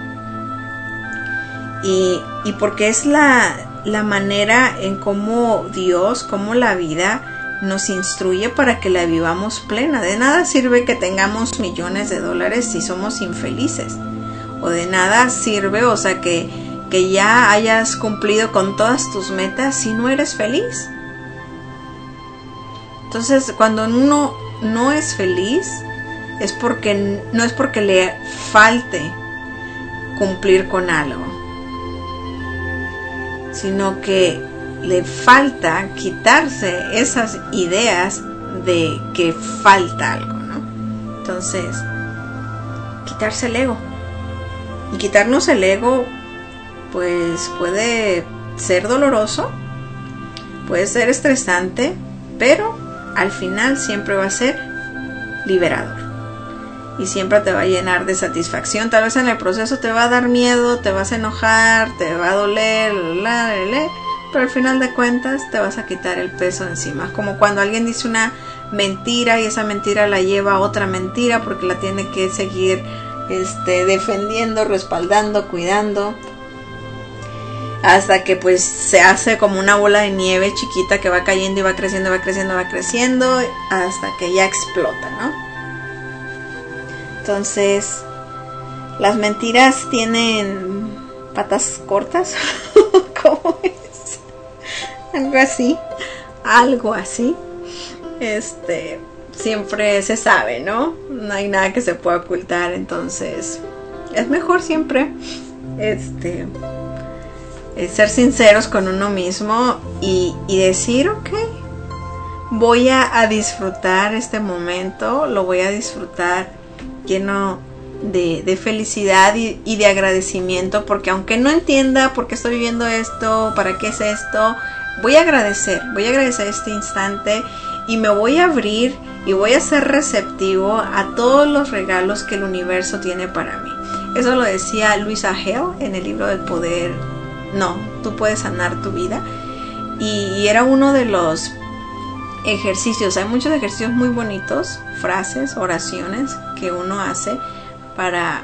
Y porque es la manera en cómo Dios, cómo la vida nos instruye para que la vivamos plena. De nada sirve que tengamos millones de dólares si somos infelices. O de nada sirve, o sea, que ya hayas cumplido con todas tus metas si no eres feliz. Entonces, cuando uno no es feliz, no es porque le falte cumplir con algo, sino que le falta quitarse esas ideas de que falta algo, ¿no? Entonces, quitarse el ego. Y quitarnos el ego, pues puede ser doloroso, puede ser estresante, pero al final siempre va a ser liberador. Y siempre te va a llenar de satisfacción. Tal vez en el proceso te va a dar miedo, te vas a enojar, te va a doler, pero al final de cuentas te vas a quitar el peso encima. Como cuando alguien dice una mentira y esa mentira la lleva a otra mentira porque la tiene que seguir defendiendo, respaldando, cuidando, hasta que pues se hace como una bola de nieve chiquita que va cayendo y va creciendo, va creciendo, va creciendo, hasta que ya explota, ¿no? Entonces, las mentiras tienen patas cortas. ¿Cómo es? Algo así. Siempre se sabe, ¿no? No hay nada que se pueda ocultar. Entonces, es mejor siempre ser sinceros con uno mismo y decir, ok, voy a disfrutar este momento, lo voy a disfrutar lleno de felicidad y de agradecimiento, porque aunque no entienda por qué estoy viviendo esto, para qué es esto, voy a agradecer este instante y me voy a abrir y voy a ser receptivo a todos los regalos que el universo tiene para mí. Eso lo decía Louisa Hay en el libro del poder. No, tú puedes sanar tu vida. Y era uno de los ejercicios. Hay muchos ejercicios muy bonitos, frases, oraciones que uno hace para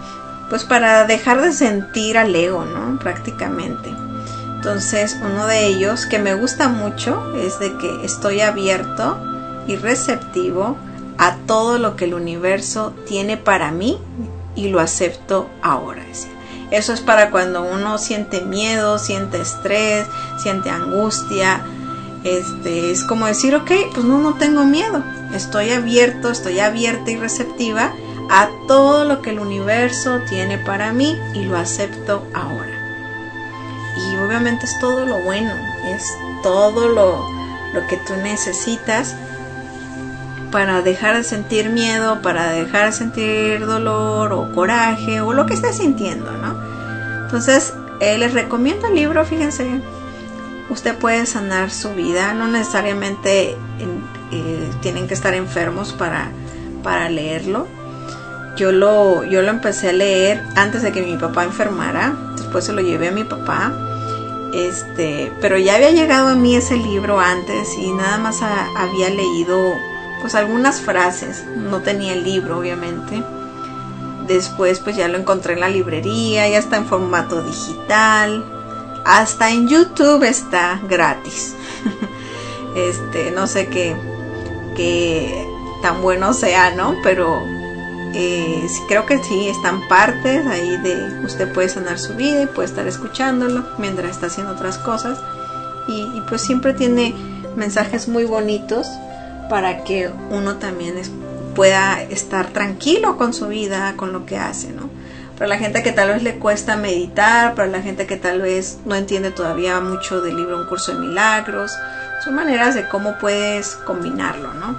dejar de sentir al ego, ¿no? Prácticamente. Entonces, uno de ellos que me gusta mucho es de que estoy abierto y receptivo a todo lo que el universo tiene para mí y lo acepto ahora. Eso es para cuando uno siente miedo, siente estrés, siente angustia. Es como decir, ok, pues no tengo miedo. Estoy abierta y receptiva a todo lo que el universo tiene para mí y lo acepto ahora. Y obviamente es todo lo bueno, es todo lo que tú necesitas para dejar de sentir miedo, para dejar de sentir dolor o coraje o lo que estés sintiendo, ¿no? Entonces, les recomiendo el libro, fíjense, usted puede sanar su vida, no necesariamente tienen que estar enfermos para leerlo. Yo lo empecé a leer antes de que mi papá enfermara, después se lo llevé a mi papá, pero ya había llegado a mí ese libro antes y nada más había leído pues algunas frases, no tenía el libro obviamente. Después pues ya lo encontré en la librería, ya está en formato digital, hasta en YouTube está gratis. No sé qué tan bueno sea, ¿no? Pero creo que sí, están partes ahí de usted puede sanar su vida y puede estar escuchándolo mientras está haciendo otras cosas y pues siempre tiene mensajes muy bonitos para que uno también pueda estar tranquilo con su vida, con lo que hace, ¿no? Para la gente que tal vez le cuesta meditar, para la gente que tal vez no entiende todavía mucho del libro Un Curso de Milagros, son maneras de cómo puedes combinarlo, ¿no?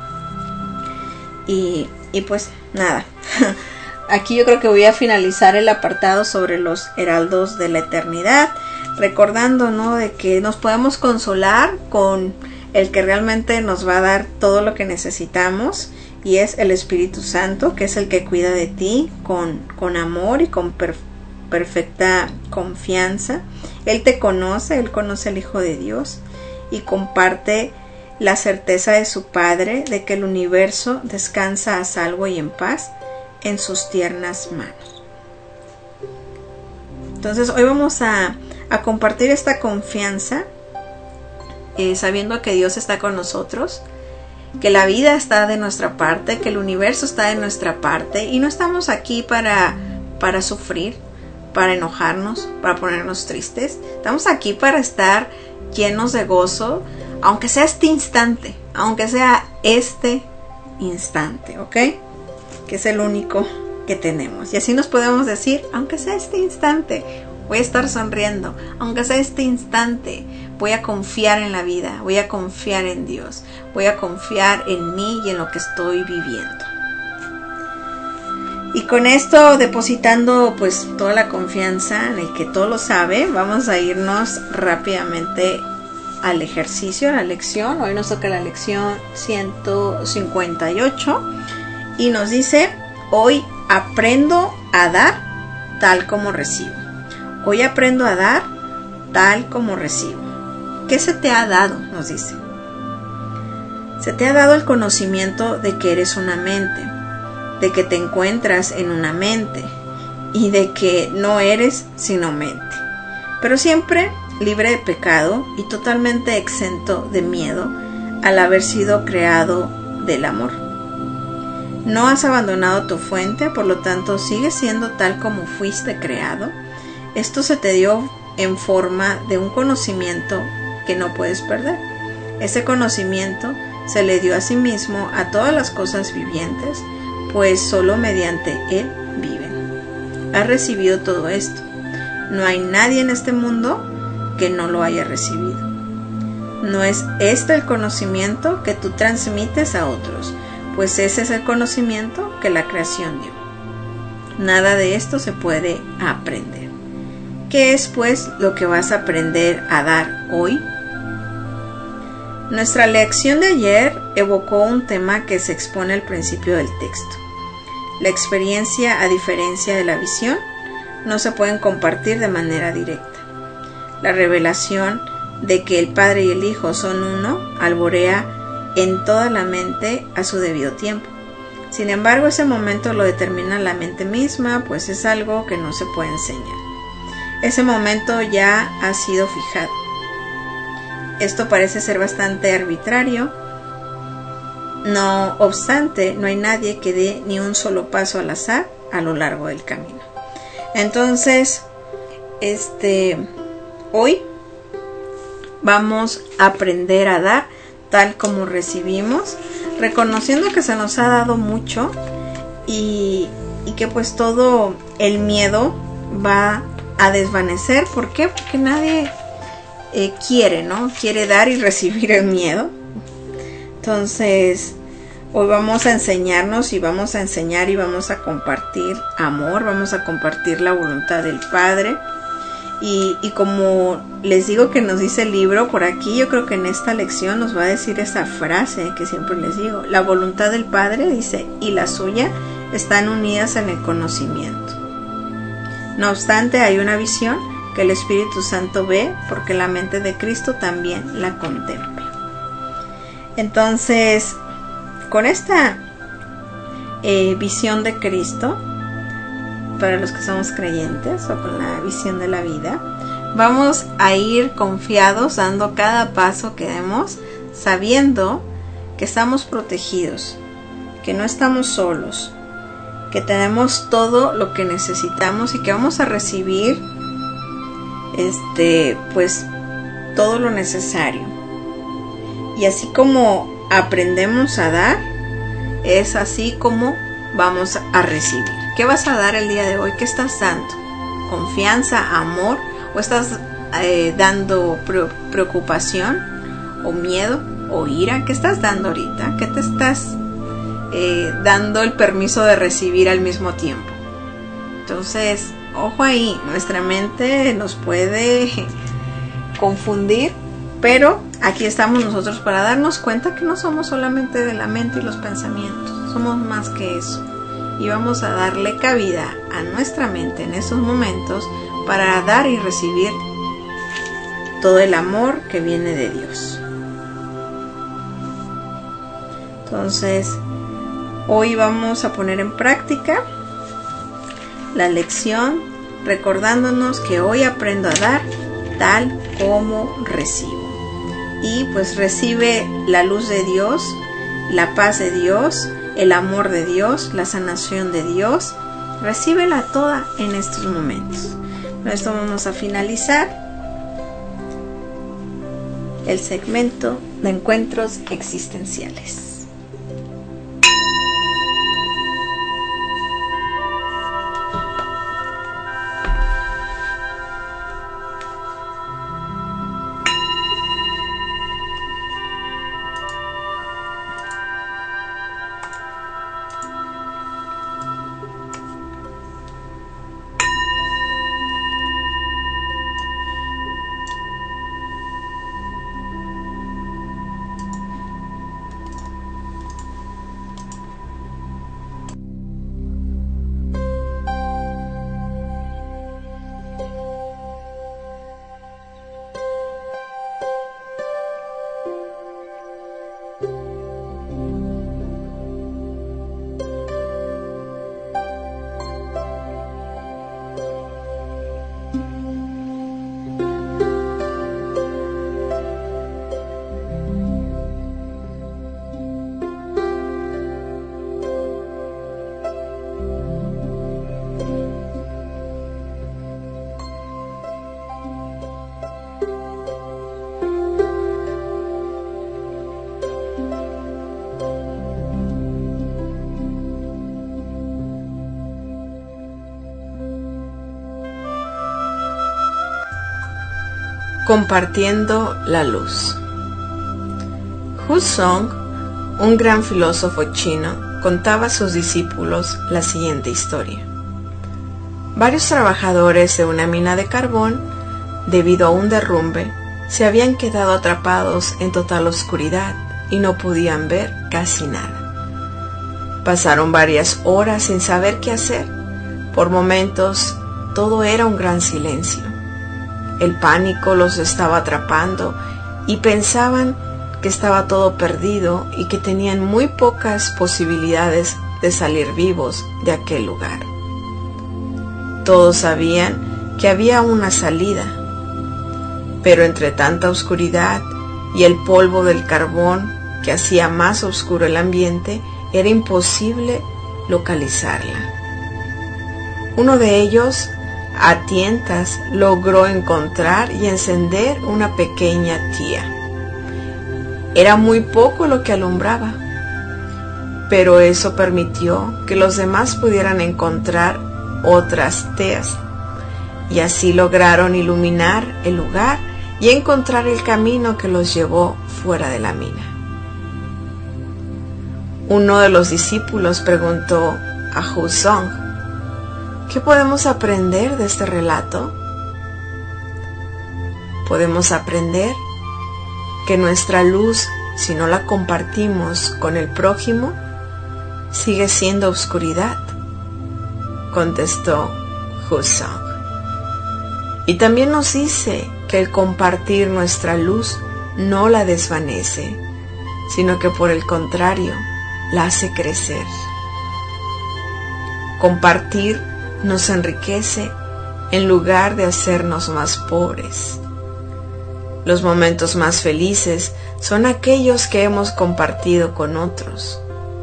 Y pues nada, aquí yo creo que voy a finalizar el apartado sobre los heraldos de la eternidad, recordando, ¿no?, de que nos podemos consolar con el que realmente nos va a dar todo lo que necesitamos, y es el Espíritu Santo, que es el que cuida de ti con amor y con perfecta confianza. Él te conoce, Él conoce al Hijo de Dios y comparte la certeza de su Padre de que el universo descansa a salvo y en paz en sus tiernas manos. Entonces hoy vamos a compartir esta confianza, sabiendo que Dios está con nosotros, que la vida está de nuestra parte, que el universo está de nuestra parte y no estamos aquí para sufrir, para enojarnos, para ponernos tristes. Estamos aquí para estar llenos de gozo, aunque sea este instante, ¿ok? Que es el único que tenemos. Y así nos podemos decir, aunque sea este instante, voy a estar sonriendo, aunque sea este instante, voy a confiar en la vida, voy a confiar en Dios, voy a confiar en mí y en lo que estoy viviendo. Y con esto, depositando pues toda la confianza en el que todo lo sabe, vamos a irnos rápidamente al ejercicio, a la lección. Hoy nos toca la lección 158 y nos dice: hoy aprendo a dar tal como recibo. Hoy aprendo a dar tal como recibo. ¿Qué se te ha dado? Nos dice. Se te ha dado el conocimiento de que eres una mente, de que te encuentras en una mente y de que no eres sino mente, pero siempre libre de pecado y totalmente exento de miedo al haber sido creado del amor. No has abandonado tu fuente, por lo tanto sigues siendo tal como fuiste creado. Esto se te dio en forma de un conocimiento que no puedes perder. Ese conocimiento se le dio a sí mismo a todas las cosas vivientes, pues solo mediante él viven. Has recibido todo esto. No hay nadie en este mundo que no lo haya recibido. No es este el conocimiento que tú transmites a otros, pues ese es el conocimiento que la creación dio. Nada de esto se puede aprender. ¿Qué es pues lo que vas a aprender a dar hoy? Nuestra lección de ayer evocó un tema que se expone al principio del texto. La experiencia, a diferencia de la visión, no se pueden compartir de manera directa. La revelación de que el Padre y el Hijo son uno alborea en toda la mente a su debido tiempo. Sin embargo, ese momento lo determina la mente misma, pues es algo que no se puede enseñar. Ese momento ya ha sido fijado. Esto parece ser bastante arbitrario. No obstante, no hay nadie que dé ni un solo paso al azar a lo largo del camino. Entonces, hoy vamos a aprender a dar tal como recibimos, reconociendo que se nos ha dado mucho y que pues todo el miedo va a desvanecer. ¿Por qué? Porque nadie quiere dar y recibir el miedo. Entonces hoy vamos a enseñarnos y vamos a enseñar y vamos a compartir amor, vamos a compartir la voluntad del Padre. Y como les digo que nos dice el libro por aquí, yo creo que en esta lección nos va a decir esa frase que siempre les digo: la voluntad del Padre, dice, y la suya están unidas en el conocimiento. No obstante, hay una visión que el Espíritu Santo ve, porque la mente de Cristo también la contempla. Entonces, con esta visión de Cristo, para los que somos creyentes, o con la visión de la vida, vamos a ir confiados, dando cada paso que demos, sabiendo que estamos protegidos, que no estamos solos, que tenemos todo lo que necesitamos y que vamos a recibir pues todo lo necesario. Y así como aprendemos a dar, es así como vamos a recibir. ¿Qué vas a dar el día de hoy? ¿Qué estás dando? ¿Confianza, amor? ¿O estás dando preocupación? ¿O miedo? ¿O ira? ¿Qué estás dando ahorita? ¿Qué te estás dando el permiso de recibir al mismo tiempo? Entonces, ojo ahí, nuestra mente nos puede confundir, pero aquí estamos nosotros para darnos cuenta que no somos solamente de la mente y los pensamientos, somos más que eso. y vamos a darle cabida a nuestra mente en esos momentos para dar y recibir todo el amor que viene de Dios. Entonces, hoy vamos a poner en práctica la lección recordándonos que hoy aprendo a dar tal como recibo. Y pues recibe la luz de Dios, la paz de Dios, el amor de Dios, la sanación de Dios. Recíbela toda en estos momentos. Con esto vamos a finalizar el segmento de encuentros existenciales. Compartiendo la luz. Huzong, un gran filósofo chino, contaba a sus discípulos la siguiente historia. Varios trabajadores de una mina de carbón, debido a un derrumbe, se habían quedado atrapados en total oscuridad y no podían ver casi nada. Pasaron varias horas sin saber qué hacer. Por momentos, todo era un gran silencio. El pánico los estaba atrapando y pensaban que estaba todo perdido y que tenían muy pocas posibilidades de salir vivos de aquel lugar. Todos sabían que había una salida, pero entre tanta oscuridad y el polvo del carbón que hacía más oscuro el ambiente, era imposible localizarla. Uno de ellos, a tientas, logró encontrar y encender una pequeña tía. Era muy poco lo que alumbraba, pero eso permitió que los demás pudieran encontrar otras teas, y así lograron iluminar el lugar y encontrar el camino que los llevó fuera de la mina. Uno de los discípulos preguntó a Huzong: ¿qué podemos aprender de este relato? Podemos aprender que nuestra luz, si no la compartimos con el prójimo, sigue siendo oscuridad, contestó Huzong. Y también nos dice que el compartir nuestra luz no la desvanece, sino que por el contrario, la hace crecer. Compartir nos enriquece en lugar de hacernos más pobres. Los momentos más felices son aquellos que hemos compartido con otros.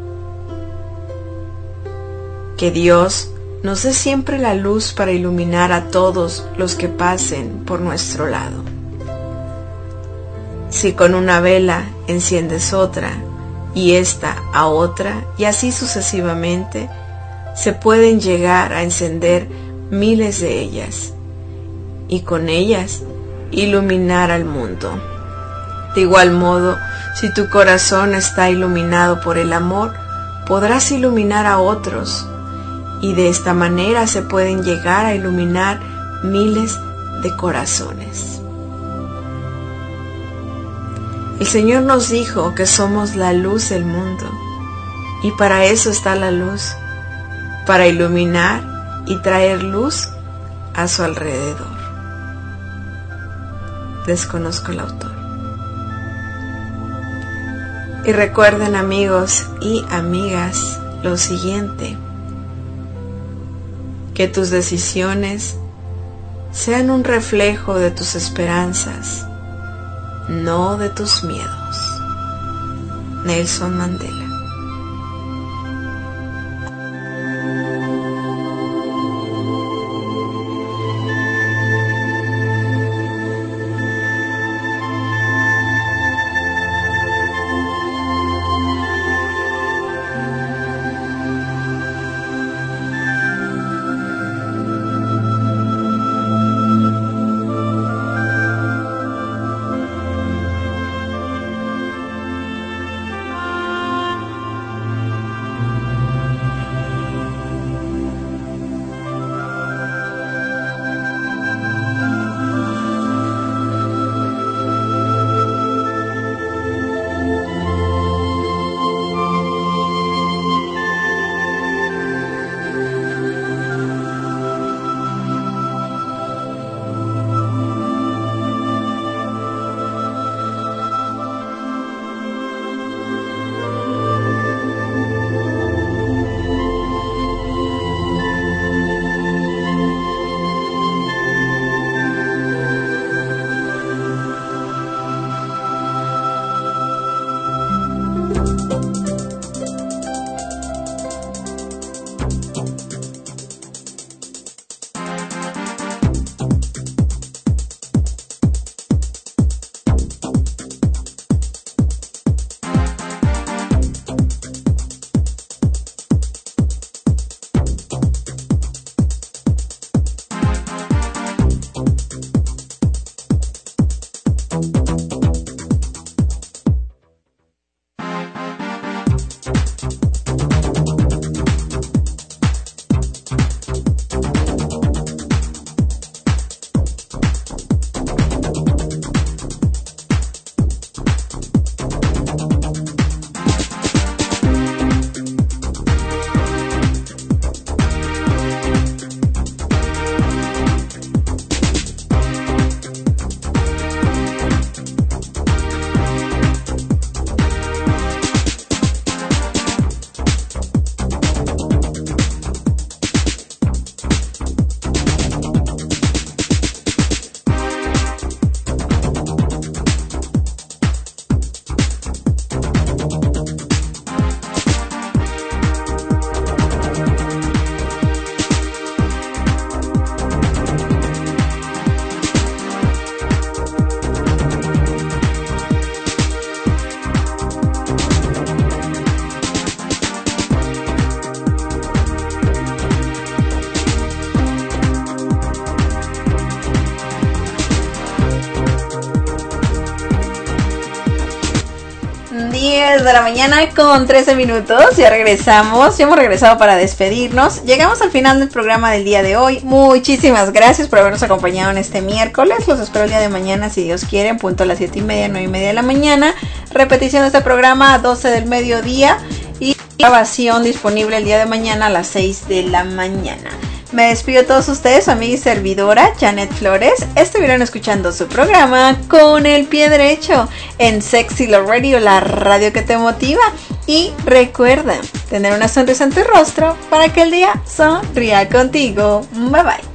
Que Dios nos dé siempre la luz para iluminar a todos los que pasen por nuestro lado. Si con una vela enciendes otra, y esta a otra, y así sucesivamente, se pueden llegar a encender miles de ellas, y con ellas iluminar al mundo. De igual modo, si tu corazón está iluminado por el amor, podrás iluminar a otros, y de esta manera se pueden llegar a iluminar miles de corazones. El Señor nos dijo que somos la luz del mundo, y para eso está la luz, para iluminar y traer luz a su alrededor. Desconozco el autor. Y recuerden, amigos y amigas, lo siguiente: que tus decisiones sean un reflejo de tus esperanzas, no de tus miedos. Nelson Mandela. De la mañana con 13 minutos. Ya regresamos, ya hemos regresado para despedirnos. Llegamos al final del programa del día de hoy. Muchísimas gracias por habernos acompañado en este miércoles. Los espero el día de mañana, si Dios quiere, en punto a las 7:30, 9:30 de la mañana. Repetición de este programa a 12 del mediodía y grabación disponible el día de mañana a las 6 de la mañana. Me despido de todos ustedes, su amiga y servidora Janet Flores. Estuvieron escuchando su programa Con el Pie Derecho en Sexy Love Radio, la radio que te motiva. Y recuerda tener una sonrisa en tu rostro para que el día sonría contigo. Bye bye.